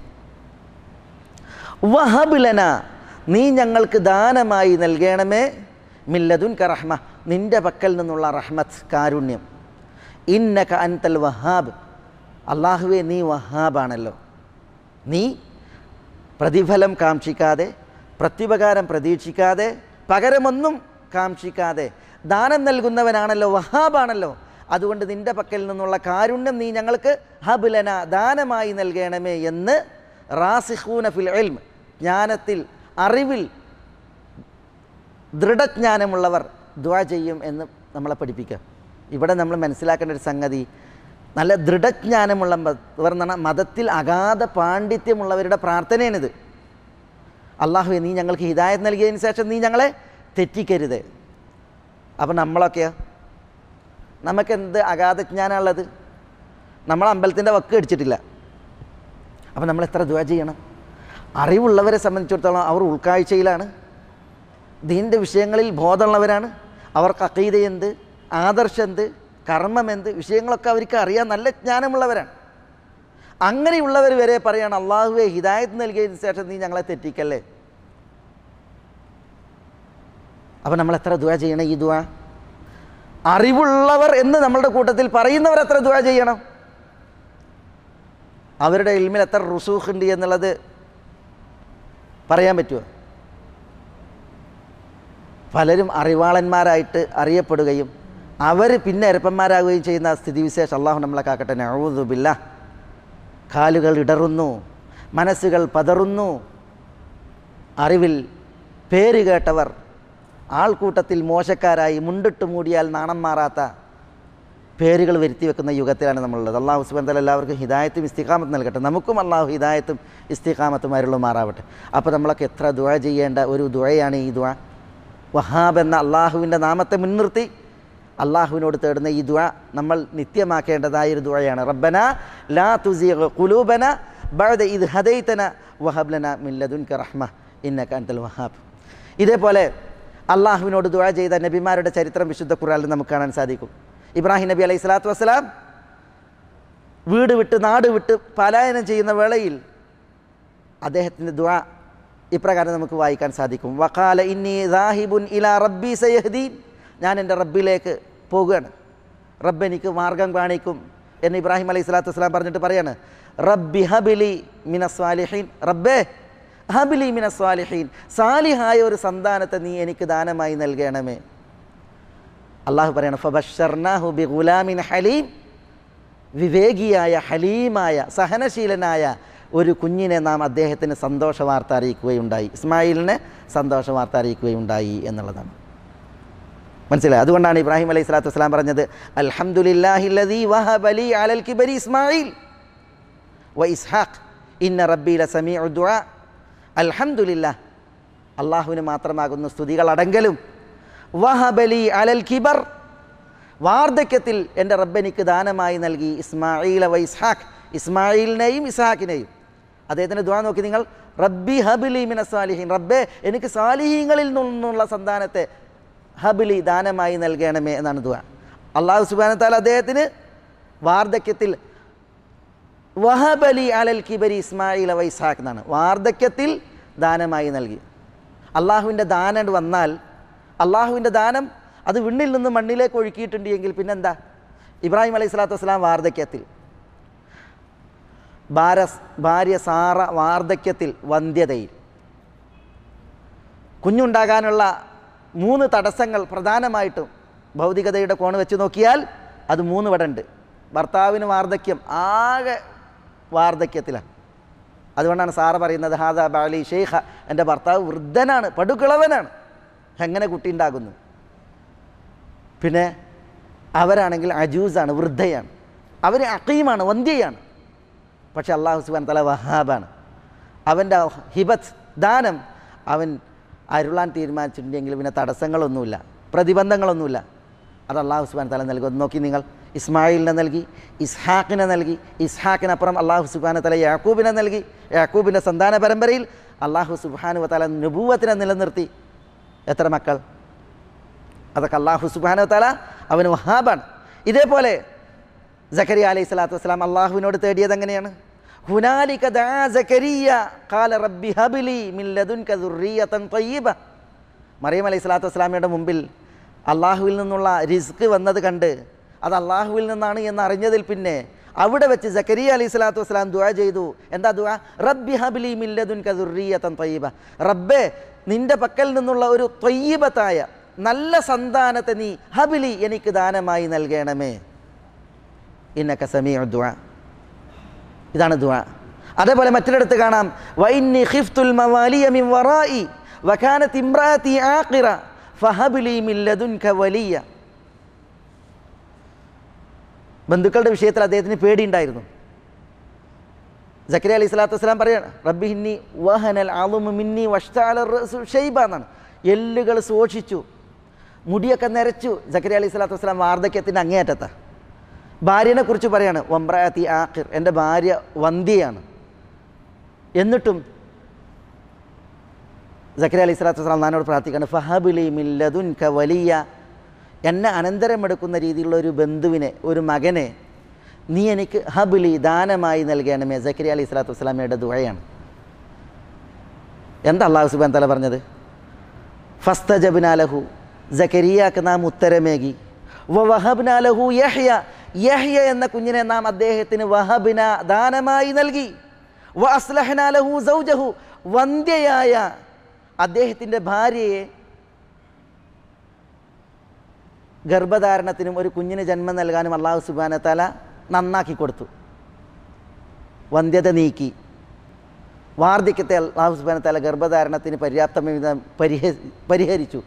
വഹബ് ലന നീ ഞങ്ങൾക്ക് ദാനമായി നൽകണമേ, മിൻ ലദുൻക റഹ്മ നിൻ്റെ പക്കൽ നിന്നുള്ള റഹ്മത്ത് കാരുണ്യം, ഇന്നക അൻതൽ വഹാബ് അല്ലാഹുവേ നീ വഹാബാണല്ലോ, നീ പ്രതിഫലം കാക്ഷിക്കാതെ പ്രത്യുപകാരം പ്രതീക്ഷിക്കാതെ പകരമൊന്നും കാക്ഷിക്കാതെ ദാനം നൽകുന്നവനാണല്ലോ, വഹാബാണല്ലോ. അതുകൊണ്ട് നിൻ്റെ പക്കൽ നിന്നുള്ള കാരുണ്യം നീ ഞങ്ങൾക്ക് ഹബ്ലന ദാനമായി നൽകണമേ എന്ന് റാസിഖൂന ഫിൽ ഇൽം ജ്ഞാനത്തിൽ അറിവിൽ ദൃഢജ്ഞാനമുള്ളവർ ദുആ ചെയ്യും എന്ന് നമ്മളെ പഠിപ്പിക്കുക. ഇവിടെ നമ്മൾ മനസ്സിലാക്കേണ്ട ഒരു സംഗതി, നല്ല ദൃഢജ്ഞാനമുള്ളവർ എന്ന് പറഞ്ഞാൽ മതത്തിൽ അഗാധ പാണ്ഡിത്യമുള്ളവരുടെ പ്രാർത്ഥനയാണിത്. അല്ലാഹുവേ നീ ഞങ്ങൾക്ക് ഹിദായത്ത് നൽകിയതിന് ശേഷം നീ ഞങ്ങളെ തെറ്റിക്കരുത്. അപ്പം നമ്മളൊക്കെയോ നമുക്കെന്ത് അഗാധജ്ഞാനമുള്ളത്? നമ്മൾ അമ്പലത്തിൻ്റെ വക്ക് അടിച്ചിട്ടില്ല. അപ്പം നമ്മൾ എത്ര ദുആ ചെയ്യണം? അറിവുള്ളവരെ സംബന്ധിച്ചിടത്തോളം അവർ ഉൾക്കാഴ്ചയിലാണ്, ദീനിൻ്റെ വിഷയങ്ങളിൽ ബോധമുള്ളവരാണ്. അവർക്ക് അഖീദ എന്ത്, ആദർശം എന്ത്, കർമ്മം എന്ത് വിഷയങ്ങളൊക്കെ അവർക്ക് അറിയാൻ നല്ല ജ്ഞാനമുള്ളവരാണ്. അങ്ങനെയുള്ളവർ വരെ പറയാണ് അള്ളാഹുവെ ഹിദായത്ത് നൽകിയതിന് ശേഷം നീ ഞങ്ങളെ തെറ്റിക്കല്ലേ. അപ്പം നമ്മൾ എത്ര ദുആ ചെയ്യണം? ഈ ദുആ അറിവുള്ളവർ എന്ന് നമ്മളുടെ കൂട്ടത്തിൽ പറയുന്നവർ എത്ര ദുആ ചെയ്യണം? അവരുടെ ഇൽമിൽ എത്ര റുസൂഖ് ഉണ്ട് എന്നുള്ളത് പറയാൻ പറ്റുമോ? പലരും അറിവാളന്മാരായിട്ട് അറിയപ്പെടുകയും അവർ പിന്നെ എരപ്പന്മാരാകുകയും ചെയ്യുന്ന സ്ഥിതിവിശേഷം അള്ളാഹു നമ്മളെ കാക്കട്ടെ. നഊദു ബില്ലാഹ്. കാലുകൾ ഇടറുന്നു, മനസ്സുകൾ പതറുന്നു. അറിവിൽ പേര് കേട്ടവർ ആൾക്കൂട്ടത്തിൽ മോശക്കാരായി മുണ്ടിട്ട് മൂടിയാൽ നാണം മാറാത്ത പേരുകൾ വരുത്തി വെക്കുന്ന യുഗത്തിലാണ് നമ്മളുള്ളത്. അള്ളാഹു സുബ്ഹാനഹു വ തആല എല്ലാവർക്കും ഹിദായത്തും ഇസ്തിഖാമത്തും നൽകട്ടെ. നമുക്കും അള്ളാഹു ഹിദായത്തും ഇസ്തിഖാമത്തും അരുളുമാറാവട്ടെ. അപ്പോൾ നമ്മളൊക്കെ എത്ര ദുആ ചെയ്യേണ്ട ഒരു ദുആയാണ് ഈ ദുആ. വഹാബ് എന്ന അള്ളാഹുവിൻ്റെ നാമത്തെ മുൻനിർത്തി അള്ളാഹുവിനോട് തേടുന്ന ഈ ദുആ നമ്മൾ നിത്യമാക്കേണ്ടതായൊരു ദുആയാണ്. റബ്ബന ലാ തുസിഗ് ഖുലൂബന ബഅദ ഇദ് ഹദൈതന വഹബ് ലനാ മിൻ ലദുൻക റഹ്മ ഇന്നക അൻതൽ വഹാബ്. ഇതേപോലെ അള്ളാഹുവിനോട് ദുആ ചെയ്ത നബിമാരുടെ ചരിത്രം വിശുദ്ധ ഖുർആനിൽ നമുക്ക് കാണാൻ സാധിക്കും. ഇബ്രാഹിം നബി അലൈഹി സ്വലാത്തു വസ്സലാം വീട് വിട്ട് നാട് വിട്ട് പലായനം ചെയ്യുന്ന വേളയിൽ അദ്ദേഹത്തിൻ്റെ ദുആ ഇപ്രകാരം നമുക്ക് വായിക്കാൻ സാധിക്കും. വഖാല ഇന്നി ദാഹിബുൻ ഇലാ റബ്ബി സയഹ്ദീൻ. ഞാൻ എൻ്റെ റബ്ബിലേക്ക് പോകുകയാണ്, റബ്ബ് എനിക്ക് മാർഗം കാണിക്കും എന്ന് ഇബ്രാഹിം അലൈഹി സ്വലാത്തു വസ്സലാം പറഞ്ഞിട്ട് പറയാണ് റബ്ബി ഹബിലി മിനസ് സ്വാലിഹീൻ. റബ്ബേ ഹബിലി മിനസ് സ്വാലിഹീൻ, സാലിഹായ ഒരു സന്താനത്തെ നീ എനിക്ക് ദാനമായി നൽകണമേ. അള്ളാഹു പറയണം ഫബശ്ശർനാഹു ബിഗുലാമിൻ ഹലീം. വിവേകിയായ ഹലീമായ സഹനശീലനായ ഒരു കുഞ്ഞിനെ നാം അദ്ദേഹത്തിന് സന്തോഷ വാർത്ത അറിയിക്കുകയുണ്ടായി, ഇസ്മായിലിനെ സന്തോഷ വാർത്ത അറിയിക്കുകയുണ്ടായി എന്നുള്ളതാണ്. മനസ്സിലായി? അതുകൊണ്ടാണ് ഇബ്രാഹിം അലൈഹി സ്വലാത്തു വസ്സലാം പറഞ്ഞത് അൽഹംദുലില്ലാഹില്ലദീ വഹബ ലീ അലൽ കിബരി ഇസ്മായിൽ വ ഇസ്ഹാഖ് ഇന്ന റബ്ബി ലസമീഉ ദുആ. അൽഹംദുലില്ലാ, അള്ളാഹുവിന് മാത്രമാകുന്ന സ്തുതികൾ അടങ്കലും, വഹബ ലീ അലൽ കിബർ, വാർദ്ധക്യത്തിൽ എൻ്റെ റബ്ബെനിക്ക് ദാനമായി നൽകി ഇസ്മായിൽ വ ഇസ്ഹാഖ്, ഇസ്മായിലിനെയും ഇസ്ഹാഖിനെയും. അദ്ദേഹത്തിൻ്റെ ദുആ നോക്കി നിങ്ങൾ, റബ്ബി ഹബ്ലി മിനസ് സാലിഹീൻ, റബ്ബേ എനിക്ക് സാലിഹീങ്ങളിൽ നിന്നുള്ള സന്താനത്തെ ഹബ്ലി ദാനമായി നൽകണമേ എന്നാണ് ദുആ. അല്ലാഹു സുബ്ഹാനഹു വ തആല അദ്ദേഹത്തിന് വാർദ്ധക്യത്തിൽ വഹബലി അലൽ കിബരി ഇസ്മായിൽ വ ഇസ്ഹാഖ് എന്നാണ്, വാർദ്ധക്യത്തിൽ ദാനമായി നൽകി. അള്ളാഹുവിൻ്റെ ദാനം വന്നാൽ, അള്ളാഹുവിൻ്റെ ദാനം അത് വിണ്ണിൽ നിന്ന് മണ്ണിലേക്ക് ഒഴുക്കിയിട്ടുണ്ട് എങ്കിൽ പിന്നെന്താ? ഇബ്രാഹിം അലൈഹി സ്വലാത്തു വസ്സലാം വാർദ്ധക്യത്തിൽ, ഭാര്യ ഭാര്യ സാറ വാർദ്ധക്യത്തിൽ വന്ധ്യതയിൽ. കുഞ്ഞുണ്ടാകാനുള്ള മൂന്ന് തടസ്സങ്ങൾ പ്രധാനമായിട്ടും ഭൗതികതയുടെ കോണ് വെച്ച് നോക്കിയാൽ അത് മൂന്ന് ഇവിടെ ഉണ്ട്. ഭർത്താവിന് വാർദ്ധക്യം, ആകെ വാർദ്ധക്യത്തിലാണ്. അതുകൊണ്ടാണ് സാറ പറയുന്നത് ഹാദാ ബാലി ഷെയ്ഖ, എൻ്റെ ഭർത്താവ് വൃദ്ധനാണ്, പടുകിളവനാണ്, എങ്ങനെ കുട്ടി ഉണ്ടാകുന്നു. പിന്നെ അവരാണെങ്കിൽ അജൂസാണ്, വൃദ്ധയാണ്, അവർ അഖീമാണ്, വന്ധ്യയാണ്. പക്ഷെ അല്ലാഹു സുബ്ഹാനഹു വ തആല വഹാബാണ്. അവൻ്റെ ഹിബത്ത് ദാനം അവൻ അരുളാൻ തീരുമാനിച്ചിട്ടുണ്ടെങ്കിൽ പിന്നെ തടസ്സങ്ങളൊന്നുമില്ല, പ്രതിബന്ധങ്ങളൊന്നുമില്ല. അത് അല്ലാഹു സുബ്ഹാനഹു വ തആല നൽകും. നോക്കി നിങ്ങൾ, ഇസ്മായിലിനെ നൽകി, ഇസ്ഹാഖിനെ നൽകി, ഇസ്ഹാഖിനപ്പുറം അല്ലാഹു സുബ്ഹാനഹു വ തആല യാക്കൂബിനെ നൽകി, യാക്കൂബിൻ്റെ സന്താന പരമ്പരയിൽ അല്ലാഹു സുബ്ഹാനഹു വ തആല നുബുവത്തിനെ നിലനിർത്തി. എത്ര മക്കൾ! അതൊക്കെ അല്ലാഹു സുബ്ഹാനഹു വ തആല അവന് വഹാബാണ്. ഇതേപോലെ സക്കരിയ അലൈഹി സ്വലാത്തു വസ്സലാം അള്ളാഹുവിനോട് തേടിയത് എങ്ങനെയാണ്? ഹുനാലിക ദആ സക്കരിയ ഖാല റബ്ബി ഹബ്ലി മിൻ ലദുൻക ദുർരിയതൻ ത്വയ്യിബ. മറിയം അലൈഹി സ്വലാത്തു വസ്സലാമയുടെ മുമ്പിൽ അള്ളാഹുവിൽ നിന്നുള്ള റിസ്ക് വന്നത് കണ്ട് അത് അള്ളാഹുവിൽ നിന്നാണ് എന്ന് അറിഞ്ഞതിൽ പിന്നെ അവിടെ വെച്ച് സക്കരിയ അലൈഹി സ്വലാത്തു വസ്സലാം ദുആ ചെയ്തു. എന്താ ദുആ? റബ്ബി ഹബ്ലി മിൻ ലദുൻക ദുർരിയതൻ ത്വയ്യിബ. റബ്ബേ, നിൻ്റെ പക്കൽ നിന്നുള്ള ഒരു ത്വയ്യിബത്തായ നല്ല സന്താനത്തെ നീ ഹബ്ലി എനിക്ക് ദാനമായി നൽകണമേ. ഇന്നക സമീഉ ദുആ. ഇതാണ് ദുആ. അതേപോലെ മറ്റൊരിടത്ത് കാണാം വഇന്നി ഖിഫ്തുൽ മവാലിയ മിൻ വറാഇ വകാനത് ഇംറാഅതി ആഖിറ ഫഹബ്ലി മിൻ ലദുൻക വലിയ. ബന്ധുക്കളുടെ വിഷയത്തിൽ അദ്ദേഹത്തിന് പേടിയുണ്ടായിരുന്നു. സക്കരിയ അലൈഹി സ്വലാത്തു വസ്സലാം പറയാണ് റബ്ബി ഇന്നി വഹനൽ അളുമു മിന്നി വഷ്തഅല റഅസു ഷൈബ എന്നാണ്. എല്ലുകൾ ശോഷിച്ചു, മുടിയൊക്കെ നിരച്ചു. സക്കരിയ അലൈഹി സ്വലാത്തു വസ്സലാം വാർദ്ധക്യത്തിൻ്റെ അങ്ങേയറ്റത്താണ്. ഭാര്യനെ കുറിച്ച് പറയാണ് വംറഅതി ആഖിർ, എൻ്റെ ഭാര്യ വന്ധ്യയാണ്. എന്നിട്ടും സക്കരിയ അലൈഹി സ്വലാത്തു വസ്സലാം നാനോട് പ്രാർത്ഥിക്കുകയാണ് ഫഹബ്ലി മിൻ ലദുൻക വലിയ, എന്നെ അനന്തരമെടുക്കുന്ന രീതിയിലുള്ള ഒരു ബന്ധുവിനെ, ഒരു മകനെ നീ എനിക്ക് ഹബ്ലി ദാനമായി നൽകണമേ. സക്കരിയ അലൈഹി സ്വലാത്തു വസ്സലാമയുടെ ദുആയാണ്. എന്താ അല്ലാഹു സുബ്ഹാനഹു വ തആല പറഞ്ഞത്? ഫസ്തജബ്നാ ലഹു, സക്കരിയാക്ക് നാം ഉത്തരമേകി. വവഹബ്നാ ലഹു യഹ്യ, യഹ്യ എന്ന കുഞ്ഞിനെ നാം അദ്ദേഹത്തിന് വഹബ്ന ദാനമായി നൽകി. വ അസ്ലഹ്നാ ലഹു സൗജഹു, വന്ധ്യയായ അദ്ദേഹത്തിൻ്റെ ഭാര്യയെ ഗർഭധാരണത്തിനും ഒരു കുഞ്ഞിന് ജന്മം നൽകാനും അല്ലാഹു സുബ്ഹാനഹു വ തആല നന്നാക്കി കൊടുത്തു. വന്ധ്യത നീക്കി, വാർദ്ധക്യത്തെ അല്ലാഹു സുബ്ഹാനഹു വ തആല ഗർഭധാരണത്തിന് പര്യാപ്തമായി പരിഹ പരിഹരിച്ചു.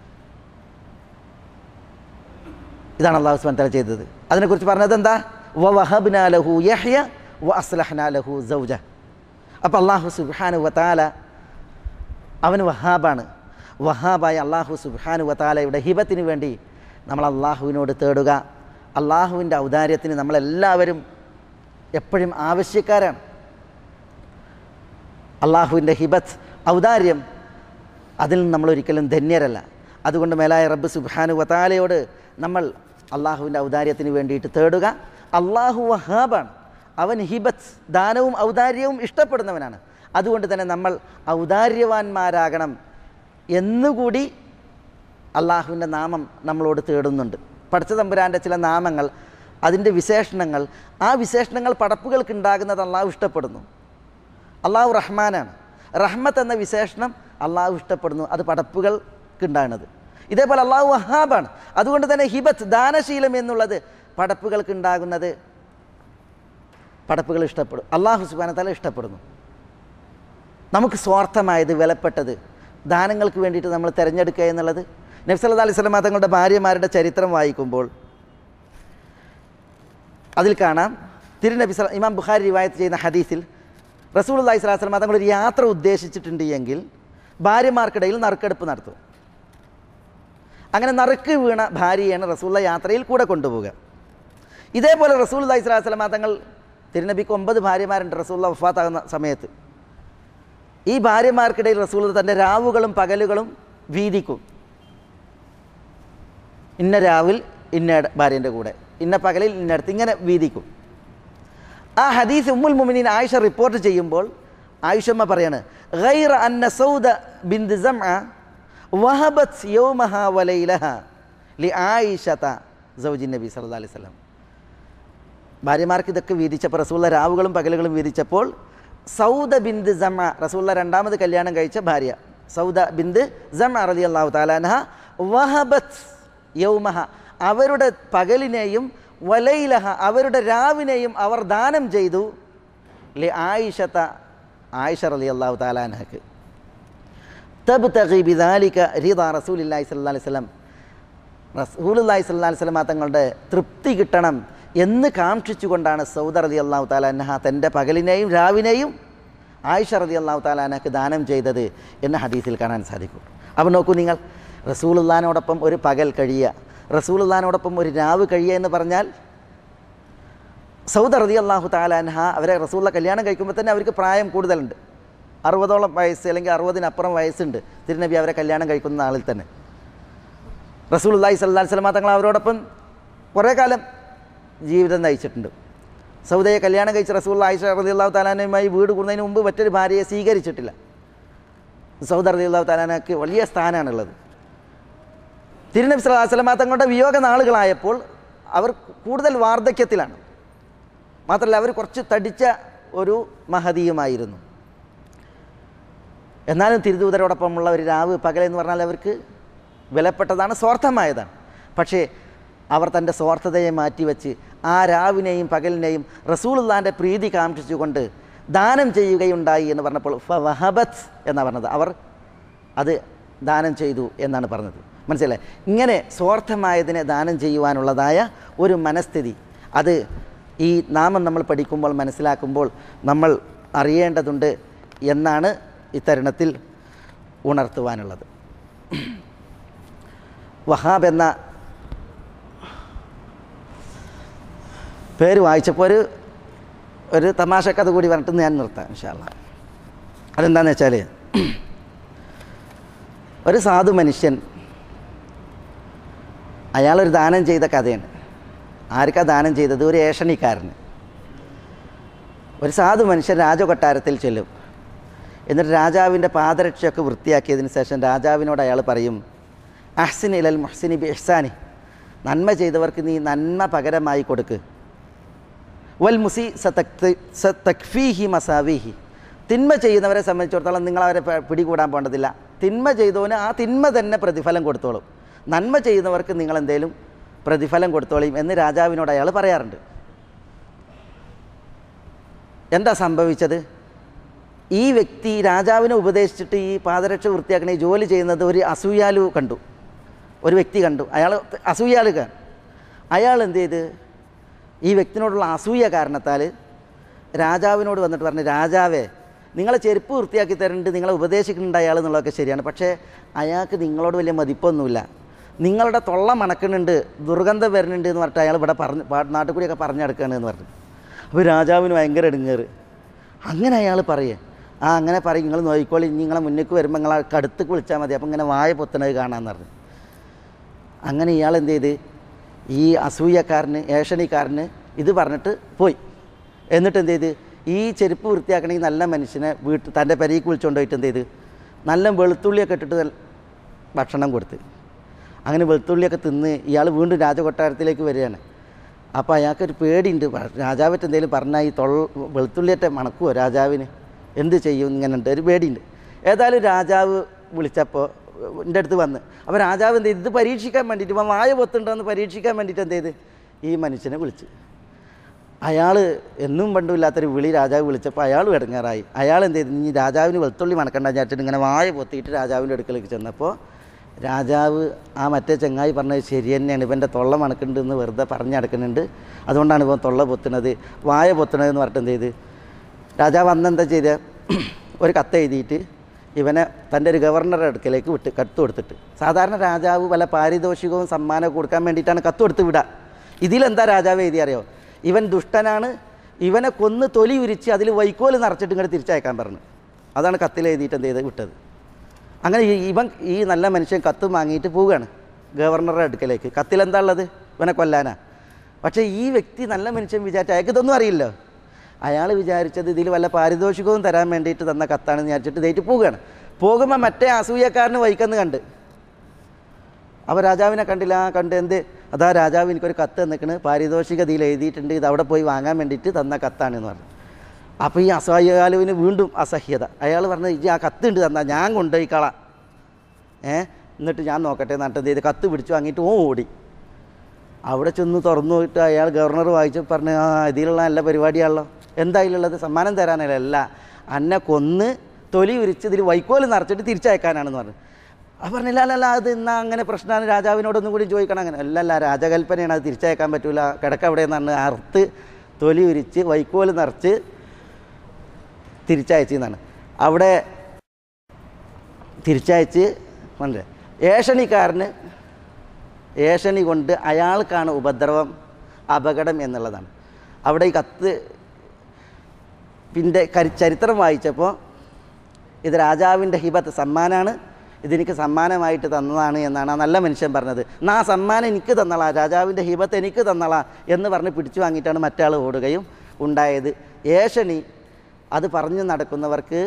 ഇതാണ് അല്ലാഹു സുബ്ഹാനഹു വ തആല ചെയ്തത്. അതിനെക്കുറിച്ച് പറഞ്ഞത് എന്താ? വവഹബ്നാ ലഹു യഹ്യ വ അസ്ലഹ്നാ ലഹു സൗജ. അപ്പോൾ അല്ലാഹു സുബ്ഹാനഹു വ തആല അവൻ വഹാബാണ്. വഹാബായ അല്ലാഹു സുബ്ഹാനഹു വ തആലയുടെ ഹിബത്തിന് വേണ്ടി നമ്മൾ അള്ളാഹുവിനോട് തേടുക. അള്ളാഹുവിൻ്റെ ഔദാര്യത്തിന് നമ്മളെല്ലാവരും എപ്പോഴും ആവശ്യക്കാരാണ്. അള്ളാഹുവിൻ്റെ ഹിബത്ത്, ഔദാര്യം, അതിൽ നിന്ന് നമ്മളൊരിക്കലും ധന്യരല്ല. അതുകൊണ്ട് മേലായ റബ്ബ് സുബ്ഹാനഹു വ തആലയോട് നമ്മൾ അള്ളാഹുവിൻ്റെ ഔദാര്യത്തിന് വേണ്ടിയിട്ട് തേടുക. അള്ളാഹു വഹാബാണ്. അവൻ ഹിബത്ത്, ദാനവും ഔദാര്യവും ഇഷ്ടപ്പെടുന്നവനാണ്. അതുകൊണ്ട് തന്നെ നമ്മൾ ഔദാര്യവാന്മാരാകണം എന്നുകൂടി അള്ളാഹുവിൻ്റെ നാമം നമ്മളോട് തേടുന്നുണ്ട്. പടച്ച തമ്പുരാൻ്റെ ചില നാമങ്ങൾ, അതിൻ്റെ വിശേഷണങ്ങൾ, ആ വിശേഷണങ്ങൾ പടപ്പുകൾക്ക് ഉണ്ടാകുന്നത് അള്ളാഹു ഇഷ്ടപ്പെടുന്നു. അള്ളാഹു റഹ്മാനാണ്. റഹ്മത്ത് എന്ന വിശേഷണം അള്ളാഹു ഇഷ്ടപ്പെടുന്നു, അത് പടപ്പുകൾക്ക് ഉണ്ടാകുന്നത്. ഇതേപോലെ അള്ളാഹു വഹാബാണ്. അതുകൊണ്ട് തന്നെ ഹിബത്ത്, ദാനശീലം എന്നുള്ളത് പടപ്പുകൾക്ക് ഉണ്ടാകുന്നത് പടപ്പുകൾ ഇഷ്ടപ്പെടും, അള്ളാഹു സുബ്ഹാനഹു വ തആല ഇഷ്ടപ്പെടുന്നു. നമുക്ക് സ്വാർത്ഥമായത്, വിലപ്പെട്ടത് ദാനങ്ങൾക്ക് വേണ്ടിയിട്ട് നമ്മൾ തിരഞ്ഞെടുക്കുക എന്നുള്ളത്, നബി സല്ലല്ലാഹു അലൈഹി വസല്ലം തങ്ങളുടെ ഭാര്യമാരുടെ ചരിത്രം വായിക്കുമ്പോൾ അതിൽ കാണാം. തിരുനബി സല്ല ഇമാം ബുഖാരി റിവായത്ത് ചെയ്യുന്ന ഹദീസിൽ റസൂലുള്ളാഹി സ്വല്ലല്ലാഹു അലൈഹി വസല്ലം തങ്ങളൊരു യാത്ര ഉദ്ദേശിച്ചിട്ടുണ്ട് എങ്കിൽ ഭാര്യമാർക്കിടയിൽ നറുക്കെടുപ്പ് നടത്തും. അങ്ങനെ നറുക്ക് വീണ ഭാര്യയാണ് റസൂലുള്ള യാത്രയിൽ കൂടെ കൊണ്ടുപോവുക. ഇതേപോലെ റസൂലുള്ളാഹി സ്വല്ലല്ലാഹു അലൈഹി വസല്ലം തങ്ങൾ, തിരുനബിക്ക് ഒമ്പത് ഭാര്യമാരുണ്ട് റസൂലുള്ള വഫാത്താകുന്ന സമയത്ത്. ഈ ഭാര്യമാർക്കിടയിൽ റസൂൽ തൻ്റെ രാവുകളും പകലുകളും വീതിക്കും. ഇന്ന രാവിൽ ഇന്ന ഭാര്യൻ്റെ കൂടെ, ഇന്ന പകലിൽ ഇന്നടുത്ത്, ഇങ്ങനെ വീതിക്കും. ആ ഹദീസ് ഉമ്മുൽ മുഅ്മിനീൻ ആയിഷ റിപ്പോർട്ട് ചെയ്യുമ്പോൾ ആയിഷമ്മ പറയാണ്, ഗൈറ അന്ന സൗദ ബിൻത് സംഅ വഹബത് യൗമഹാ വലൈലഹാ ലി ആയിഷത സൗജി നബി സല്ലല്ലാഹു അലൈഹി വസല്ലം. ഭാര്യമാർക്ക് ഇതൊക്കെ വീതിച്ചപ്പോൾ, റസൂലുള്ള രാവുകളും പകലുകളും വീതിച്ചപ്പോൾ, സൗദ ബിന്ത് സംഅ, റസൂലുള്ള രണ്ടാമത് കല്യാണം കഴിച്ച ഭാര്യ സൗദ ബിന്ത് സംഅ റളിയല്ലാഹു തആല അൻഹ, വഹബത് യൗമഹ, അവരുടെ പകലിനെയും വലൈലഹ, അവരുടെ രാവിനെയും അവർ ദാനം ചെയ്തു ലി ആയിഷത, ആയിഷ റളിയല്ലാഹു തആല അൻഹക്ക്. തബ്തഗി ബിദാലിക റിദാ റസൂലുള്ളാഹി സ്വല്ലല്ലാഹു അലൈഹി വസല്ലം, റസൂലുള്ളാഹി സ്വല്ലല്ലാഹു അലൈഹി വസല്ലം തങ്ങളുടെ തൃപ്തി കിട്ടണം എന്ന് കാക്ഷിച്ചുകൊണ്ടാണ് സൗദ റളിയല്ലാഹു തആല അൻഹ തൻ്റെ പകലിനെയും രാവിനെയും ആയിഷ റളിയല്ലാഹു തആല അൻഹക്ക് ദാനം ചെയ്തത് എന്ന ഹദീസിൽ കാണാൻ സാധിക്കും. അപ്പോൾ നോക്കൂ നിങ്ങൾ, റസൂലുള്ളാഹിനോടൊപ്പം ഒരു പകൽ കഴിയുക, റസൂലുള്ളാഹിനോടൊപ്പം ഒരു രാവ് കഴിയുക എന്ന് പറഞ്ഞാൽ, സൗദ റളിയല്ലാഹു തആല അൻഹ അവരെ റസൂലുള്ള കല്യാണം കഴിക്കുമ്പോൾ തന്നെ അവർക്ക് പ്രായം കൂടുതലുണ്ട്, അറുപതോളം വയസ്സ് അല്ലെങ്കിൽ അറുപതിനപ്പുറം വയസ്സുണ്ട് തിരുനബി അവരെ കല്യാണം കഴിക്കുന്ന ആളിൽ തന്നെ. റസൂലുള്ളാഹി സ്വല്ലല്ലാഹു അലൈഹി വസല്ലം തങ്ങൾ അവരോടൊപ്പം കുറേ കാലം ജീവിതം നയിച്ചിട്ടുണ്ട്. സൗദയെ കല്യാണം കഴിച്ച റസൂലുള്ള ആയിഷ റളിയല്ലാഹു തആല അൻഹയുമായി വീട് കൂടുന്നതിന് മുമ്പ് മറ്റൊരു ഭാര്യയെ സ്വീകരിച്ചിട്ടില്ല. സൗദ റളിയല്ലാഹു തആല അൻഹയ്ക്ക് വലിയ സ്ഥാനമാണുള്ളത്. തിരുനബി സ്വല്ലല്ലാഹു അലൈഹി വസല്ലം തങ്ങളുടെ വിയോഗ നാളുകളായപ്പോൾ അവർ കൂടുതൽ വാർദ്ധക്യത്തിലാണ്. മാത്രമല്ല അവർ കുറച്ച് തടിച്ച ഒരു മഹദിയുമായിരുന്നു. എന്നാലും തിരുദൂതരോടൊപ്പമുള്ള ഒരു രാവ് പകലെന്ന് പറഞ്ഞാൽ അവർക്ക് വിലപ്പെട്ടതാണ്, സ്വാർത്ഥമായതാണ്. പക്ഷേ അവർ തൻ്റെ സ്വാർത്ഥതയെ മാറ്റിവെച്ച് ആ രാവിനെയും പകലിനെയും റസൂലുള്ളാഹിൻ്റെ പ്രീതി കാംക്ഷിച്ചുകൊണ്ട് ദാനം ചെയ്യുകയുണ്ടായി എന്ന് പറഞ്ഞപ്പോൾ ഫവഹബത്ത് എന്നാണ് പറഞ്ഞത്, അവർ അത് ദാനം ചെയ്തു എന്നാണ് പറഞ്ഞത്. മനസ്സിലായി? ഇങ്ങനെ സ്വാർത്ഥമായതിനെ ദാനം ചെയ്യുവാനുള്ളതായ ഒരു മനസ്ഥിതി, അത് ഈ നാമം നമ്മൾ പഠിക്കുമ്പോൾ മനസ്സിലാക്കുമ്പോൾ നമ്മൾ അറിയേണ്ടതുണ്ട് എന്നാണ് ഇത്തരുണത്തിൽ ഉണർത്തുവാനുള്ളത്. വഹാബ് എന്ന പേര് വായിച്ചപ്പോൾ ഒരു ഒരു തമാശക്കഥ കൂടി പറഞ്ഞിട്ട് ഞാൻ നിർത്താം ഇൻഷാ അല്ലാഹ്. അതെന്താണെന്ന് വെച്ചാൽ, ഒരു സാധു മനുഷ്യൻ, അയാളൊരു ദാനം ചെയ്ത കഥയാണ്. ആർക്കാ ദാനം ചെയ്തത്? ഒരു ഏഷണിക്കാരന്. ഒരു സാധു മനുഷ്യൻ രാജകൊട്ടാരത്തിൽ ചെല്ലും. എന്നിട്ട് രാജാവിൻ്റെ പാദരക്ഷയൊക്കെ വൃത്തിയാക്കിയതിന് ശേഷം രാജാവിനോട് അയാൾ പറയും, അഹ്സിൻ ഇലൽ മുഹ്സിനി ബി ഇഹ്സാനി, നന്മ ചെയ്തവർക്ക് നീ നന്മ പകരമായി കൊടുക്ക്. വൽ മുസി സതക്ഫീഹി മസാവിഹി, തിന്മ ചെയ്യുന്നവരെ സംബന്ധിച്ചിടത്തോളം നിങ്ങളവരെ പിടികൂടാൻ പോകേണ്ടതില്ല. തിന്മ ചെയ്തവന് ആ തിന്മ തന്നെ പ്രതിഫലം കൊടുത്തോളും. നന്മ ചെയ്യുന്നവർക്ക് നിങ്ങളെന്തേലും പ്രതിഫലം കൊടുത്തോളിയും എന്ന് രാജാവിനോട് അയാൾ പറയാറുണ്ട്. എന്താ സംഭവിച്ചത്? ഈ വ്യക്തി രാജാവിനെ ഉപദേശിച്ചിട്ട് ഈ പാദരക്ഷ വൃത്തിയാക്കണ ഈ ജോലി ചെയ്യുന്നത് ഒരു അസൂയാലു കണ്ടു, ഒരു വ്യക്തി കണ്ടു. അയാൾ അസൂയാലുക. അയാൾ എന്ത് ചെയ്ത്, ഈ വ്യക്തിനോടുള്ള അസൂയ കാരണത്താൽ രാജാവിനോട് വന്നിട്ട് പറഞ്ഞു, രാജാവേ, നിങ്ങളെ ചെരുപ്പ് വൃത്തിയാക്കി തരുന്നുണ്ട്, നിങ്ങളെ ഉപദേശിക്കുന്നുണ്ട് അയാൾ എന്നുള്ളതൊക്കെ ശരിയാണ്. പക്ഷേ അയാൾക്ക് നിങ്ങളോട് വലിയ മതിപ്പൊന്നുമില്ല. നിങ്ങളുടെ തൊള്ള മണക്കുന്നുണ്ട്, ദുർഗന്ധം വരുന്നുണ്ട് എന്ന് പറഞ്ഞിട്ട് അയാൾ ഇവിടെ പറഞ്ഞ് നാട്ടിൽ കൂടിയൊക്കെ പറഞ്ഞെടുക്കുകയാണ് എന്ന് പറഞ്ഞു. അപ്പോൾ രാജാവിന് ഭയങ്കര ഇടുങ്ങേറ്. അങ്ങനെ അയാൾ പറയേ, ആ അങ്ങനെ പറയും, നിങ്ങൾ നോക്കിക്കോളി, നിങ്ങളെ മുന്നേക്ക് വരുമ്പോൾ നിങ്ങളെ അടുത്തേക്ക് വിളിച്ചാൽ മതി, അപ്പം ഇങ്ങനെ വായ പൊത്തണത് കാണാമെന്ന് പറഞ്ഞു. അങ്ങനെ ഇയാൾ എന്ത് ചെയ്ത്, ഈ അസൂയക്കാരന് ഏഷണിക്കാരന് ഇത് പറഞ്ഞിട്ട് പോയി. എന്നിട്ട് എന്ത് ചെയ്ത്, ഈ ചെരുപ്പ് വൃത്തിയാക്കണമെങ്കിൽ നല്ല മനുഷ്യനെ വീട്ടിൽ തൻ്റെ പെരയ്ക്ക് വിളിച്ചുകൊണ്ട് പോയിട്ട് എന്ത് ചെയ്ത്, നല്ല വെളുത്തുള്ളിയൊക്കെ ഇട്ടിട്ട് ഭക്ഷണം കൊടുത്ത്. അങ്ങനെ വെളുത്തുള്ളിയൊക്കെ തിന്ന് ഇയാൾ വീണ്ടും രാജകൊട്ടാരത്തിലേക്ക് വരികയാണ്. അപ്പോൾ അയാൾക്കൊരു പേടിയുണ്ട്, രാജാവറ്റ് എന്തെങ്കിലും പറഞ്ഞാൽ ഈ തൊള്ള വെളുത്തുള്ളിയേറ്റ മണക്കുമോ രാജാവിന്, എന്ത് ചെയ്യും, ഇങ്ങനെ ഉണ്ട്, ഒരു പേടിയുണ്ട്. ഏതായാലും രാജാവ് വിളിച്ചപ്പോൾ എൻ്റെ അടുത്ത് വന്ന്, അപ്പോൾ രാജാവ് എന്ത് ചെയ്ത്, ഇത് പരീക്ഷിക്കാൻ വേണ്ടിയിട്ട്, ഇപ്പം വായ പൊത്തുണ്ടോയെന്ന് പരീക്ഷിക്കാൻ വേണ്ടിയിട്ട് എന്ത് ചെയ്ത്, ഈ മനുഷ്യനെ വിളിച്ച്. അയാൾ എന്നും പണ്ടുമില്ലാത്തൊരു വിളി രാജാവ് വിളിച്ചപ്പോൾ അയാൾ ഇടങ്ങാറായി. അയാൾ എന്ത് ചെയ്തു, ഇനി രാജാവിന് വെളുത്തുള്ളി മണക്കണ്ട വിചാരിച്ചിട്ട് ഇങ്ങനെ വായ പൊത്തിയിട്ട് രാജാവിൻ്റെ അടുക്കലേക്ക് ചെന്നപ്പോൾ രാജാവ് ആ മറ്റേ ചങ്ങായി പറഞ്ഞത് ശരി തന്നെയാണ്, ഇവൻ്റെ തൊള്ള മണക്കുന്നുണ്ടെന്ന് വെറുതെ പറഞ്ഞടക്കുന്നുണ്ട്, അതുകൊണ്ടാണ് ഇവൻ തൊള്ള പൊത്തുന്നത് വായ പൊത്തണതെന്ന് പറഞ്ഞിട്ട് എന്ത് ചെയ്ത് രാജാവ് അന്ന് എന്താ ചെയ്ത് ഒരു കത്ത് എഴുതിയിട്ട് ഇവനെ തൻ്റെ ഒരു ഗവർണറുടെ അടുക്കലേക്ക് വിട്ട് കത്ത് കൊടുത്തിട്ട്. സാധാരണ രാജാവ് പല പാരിതോഷികവും സമ്മാനവും കൊടുക്കാൻ വേണ്ടിയിട്ടാണ് കത്ത് കൊടുത്ത് വിടുക. ഇതിലെന്താ രാജാവ് എഴുതി അറിയോ, ഇവൻ ദുഷ്ടനാണ്, ഇവനെ കൊന്ന് തൊലി ഉരിച്ച് അതിൽ വൈക്കോൽ നിറച്ചിട്ട് ഇങ്ങോട്ട് തിരിച്ചയക്കാൻ പറഞ്ഞു. അതാണ് കത്തിൽ എഴുതിയിട്ട് എന്ത് ചെയ്ത് വിട്ടത്. അങ്ങനെ ഇവൻ ഈ നല്ല മനുഷ്യൻ കത്ത് വാങ്ങിയിട്ട് പോവുകയാണ് ഗവർണറുടെ അടുക്കലേക്ക്. കത്തിലെന്താ ഉള്ളത്, ഇവനെ കൊല്ലാനാ. പക്ഷേ ഈ വ്യക്തി നല്ല മനുഷ്യൻ വിചാരിച്ച അയാൾക്ക് ഇതൊന്നും അറിയില്ല. അയാൾ വിചാരിച്ചത് ഇതിൽ വല്ല പാരിതോഷികവും തരാൻ വേണ്ടിയിട്ട് തന്ന കത്താണെന്ന് വിചാരിച്ചിട്ട് ഇതായിട്ട് പോവുകയാണ്. പോകുമ്പോൾ മറ്റേ അസൂയക്കാരന് വൈക്കെന്ന് കണ്ട്. അപ്പോൾ രാജാവിനെ കണ്ടില്ല. കണ്ട് എന്ത്, അതാ രാജാവ് എനിക്കൊരു കത്ത് തന്നിക്കണ്, പാരിതോഷിക ഇതിൽ എഴുതിയിട്ടുണ്ട്, ഇത് അവിടെ പോയി വാങ്ങാൻ വേണ്ടിയിട്ട് തന്ന കത്താണെന്ന് പറഞ്ഞു. അപ്പോൾ ഈ അസഹ്യകാലുവിന് വീണ്ടും അസഹ്യത. അയാൾ പറഞ്ഞു, ഇജ്ജ് ആ കത്തുണ്ട് തന്നാൽ ഞാൻ കൊണ്ടുപോയി കളാം, ഏ എന്നിട്ട് ഞാൻ നോക്കട്ടെ എന്നിട്ട് എന്ത് ചെയ്ത് കത്ത് പിടിച്ചു വാങ്ങിയിട്ട് ഓ ഓടി. അവിടെ ചെന്ന് തുറന്നു പോയിട്ട് അയാൾ ഗവർണർ വായിച്ചു പറഞ്ഞു, ആ ഇതിലുള്ള നല്ല പരിപാടിയാണല്ലോ, എന്തായാലുള്ളത് സമ്മാനം തരാനല്ല, അല്ല അന്നെ കൊന്ന് തൊലി ഉരിച്ച് ഇതിൽ വൈക്കോൽ നിറച്ചിട്ട് തിരിച്ചയക്കാനാണെന്ന് പറഞ്ഞു. അത് പറഞ്ഞില്ല, അല്ലല്ല അത് എന്നാൽ അങ്ങനെ പ്രശ്നമാണ്, രാജാവിനോടൊന്നും കൂടി ചോദിക്കണം. അങ്ങനെ അല്ലല്ല രാജകൽപ്പനയാണ്, അത് തിരിച്ചയക്കാൻ പറ്റില്ല, കിടക്ക അവിടെ നിന്നാണ് അറുത്ത് തൊലി ഉരിച്ച് വൈക്കോൽ നിറച്ച് തിരിച്ചയച്ചെന്നാണ്. അവിടെ തിരിച്ചയച്ച് മനസ്സിലെ ഏഷണിക്കാരന് ഏഷണി കൊണ്ട് അയാൾക്കാണ് ഉപദ്രവം, അപകടം എന്നുള്ളതാണ്. അവിടെ ഈ കത്ത് പിന്നെ കരി ചരിത്രം വായിച്ചപ്പോൾ ഇത് രാജാവിൻ്റെ ഹിബത്ത് സമ്മാനമാണ്, ഇതെനിക്ക് സമ്മാനമായിട്ട് തന്നതാണ് എന്നാണ് ആ നല്ല മനുഷ്യൻ പറഞ്ഞത്. എന്നാ ആ സമ്മാനം എനിക്ക് തന്നളാ, രാജാവിൻ്റെ ഹിബത്ത് എനിക്ക് തന്നളാ എന്ന് പറഞ്ഞ് പിടിച്ചു വാങ്ങിയിട്ടാണ് മറ്റാൾ ഓടുകയും ഉണ്ടായത്. ഏഷണി അത് പറഞ്ഞു നടക്കുന്നവർക്ക്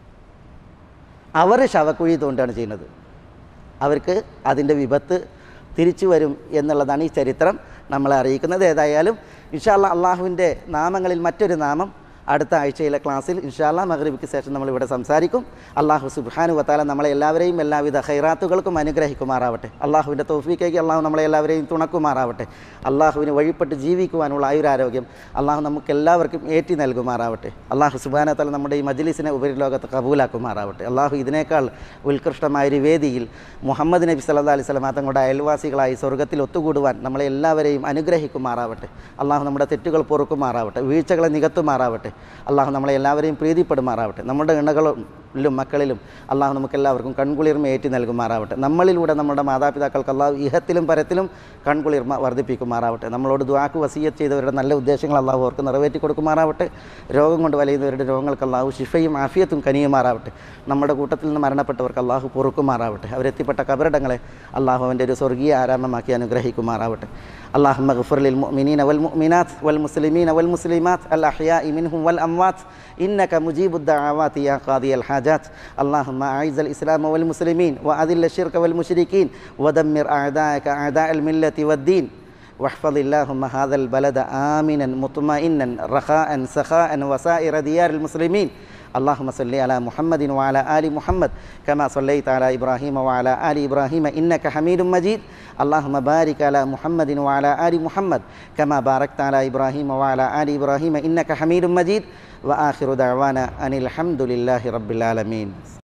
അവർ ശവക്കുഴി തോണ്ടാണ് ചെയ്യുന്നത്, അവർക്ക് അതിൻ്റെ വിപത്ത് തിരിച്ചു വരും എന്നുള്ളതാണ് ഈ ചരിത്രം നമ്മളെ അറിയിക്കുന്നത്. ഏതായാലും ഇൻഷാ അല്ലാഹ് അള്ളാഹുവിൻ്റെ നാമങ്ങളിൽ മറ്റൊരു നാമം അടുത്ത ആഴ്ചയിലെ ക്ലാസ്സിൽ ഇൻഷാ അല്ലാഹ് മഗ്രിബിക്ക് ശേഷം നമ്മളിവിടെ സംസാരിക്കും. അള്ളാഹു സുബ്ഹാനഹു വ തആല നമ്മളെ എല്ലാവരെയും എല്ലാവിധ ഖൈറാത്തുകൾക്കും അനുഗ്രഹിക്കുമാറാവട്ടെ. അള്ളാഹുവിൻ്റെ തൗഫീഖേക്ക് അള്ളാഹു നമ്മളെ എല്ലാവരെയും തുണക്കുമാറാവട്ടെ. അള്ളാഹുവിന് വഴിപ്പെട്ട് ജീവിക്കുവാനുള്ള ആയുരാരോഗ്യം അള്ളാഹു നമുക്ക് എല്ലാവർക്കും ഏറ്റി നൽകുമാറാവട്ടെ. അള്ളാഹു സുബ്ഹാനഹു വ തആല നമ്മുടെ ഈ മജ്ലിസിനെ ഉപരിലോകത്ത് കബൂലാക്കുമാറാവട്ടെ. അള്ളാഹു ഇതിനേക്കാൾ ഉത്കൃഷ്ടമായൊരു വേദിയിൽ മുഹമ്മദ് നബി സല്ലല്ലാഹു അലൈഹി വസല്ലം തങ്ങളുടെ അയൽവാസികളായി സ്വർഗ്ഗത്തിൽ ഒത്തുകൂടുവാൻ നമ്മളെ എല്ലാവരെയും അനുഗ്രഹിക്കുമാറാവട്ടെ. അള്ളാഹു നമ്മുടെ തെറ്റുകൾ പൊറുക്കുമാറാവട്ടെ, വീഴ്ചകളെ നികത്തുമാറാവട്ടെ. അള്ളാഹു നമ്മളെ എല്ലാവരെയും പ്രീതിപ്പെടുമാറാവട്ടെ. നമ്മുടെ ഇണകളിലും മക്കളിലും അള്ളാഹു നമുക്കെല്ലാവർക്കും കൺകുളിർമ ഏറ്റി നൽകുമാറാവട്ടെ. നമ്മളിലൂടെ നമ്മുടെ മാതാപിതാക്കൾക്ക് അള്ളാഹു ഇഹത്തിലും പരത്തിലും കൺകുളിർമ വർദ്ധിപ്പിക്കുമാറാവട്ടെ. നമ്മളോട് ദുആക്ക് വസിയ്യത്ത് ചെയ്തവരുടെ നല്ല ഉദ്ദേശങ്ങൾ അള്ളാഹു അവർക്ക് നിറവേറ്റി കൊടുക്കുമാറാവട്ടെ. രോഗം കൊണ്ട് വലയുന്നവരുടെ രോഗങ്ങൾക്ക് അള്ളാഹു ശിഫയും ആഫിയത്തും കനിയുമാറാവട്ടെ. നമ്മുടെ കൂട്ടത്തിൽ നിന്ന് മരണപ്പെട്ടവർക്ക് അള്ളാഹു പൊറുക്കുമാറാവട്ടെ. അവരെത്തിപ്പെട്ട കബറിടങ്ങളെ അള്ളാഹു അവൻ്റെ ഒരു സ്വർഗീയ ആരാമമാക്കി അനുഗ്രഹിക്കുമാറാവട്ടെ. اللهم اغفر للمؤمنين والمؤمنات والمسلمين والمسلمات الأحياء منهم والأموات إنك مجيب الدعوات يا قاضي الحاجات. اللهم أعز الإسلام والمسلمين وأذل الشرك والمشركين ودمر أعداءك أعداء الملة والدين. واحفظ اللهم هذا البلد آمنا مطمئنا رخاء سخاء وسائر ديار المسلمين. اللهم صل على محمد وعلى آل محمد كما صليت على إبراهيم وعلى آل إبراهيم إنك حميد مجيد. اللهم بارك على محمد وعلى آل محمد كما باركت على إبراهيم وعلى آل إبراهيم إنك حميد مجيد. وآخر دعوانا أن الحمد لله رب العالمين.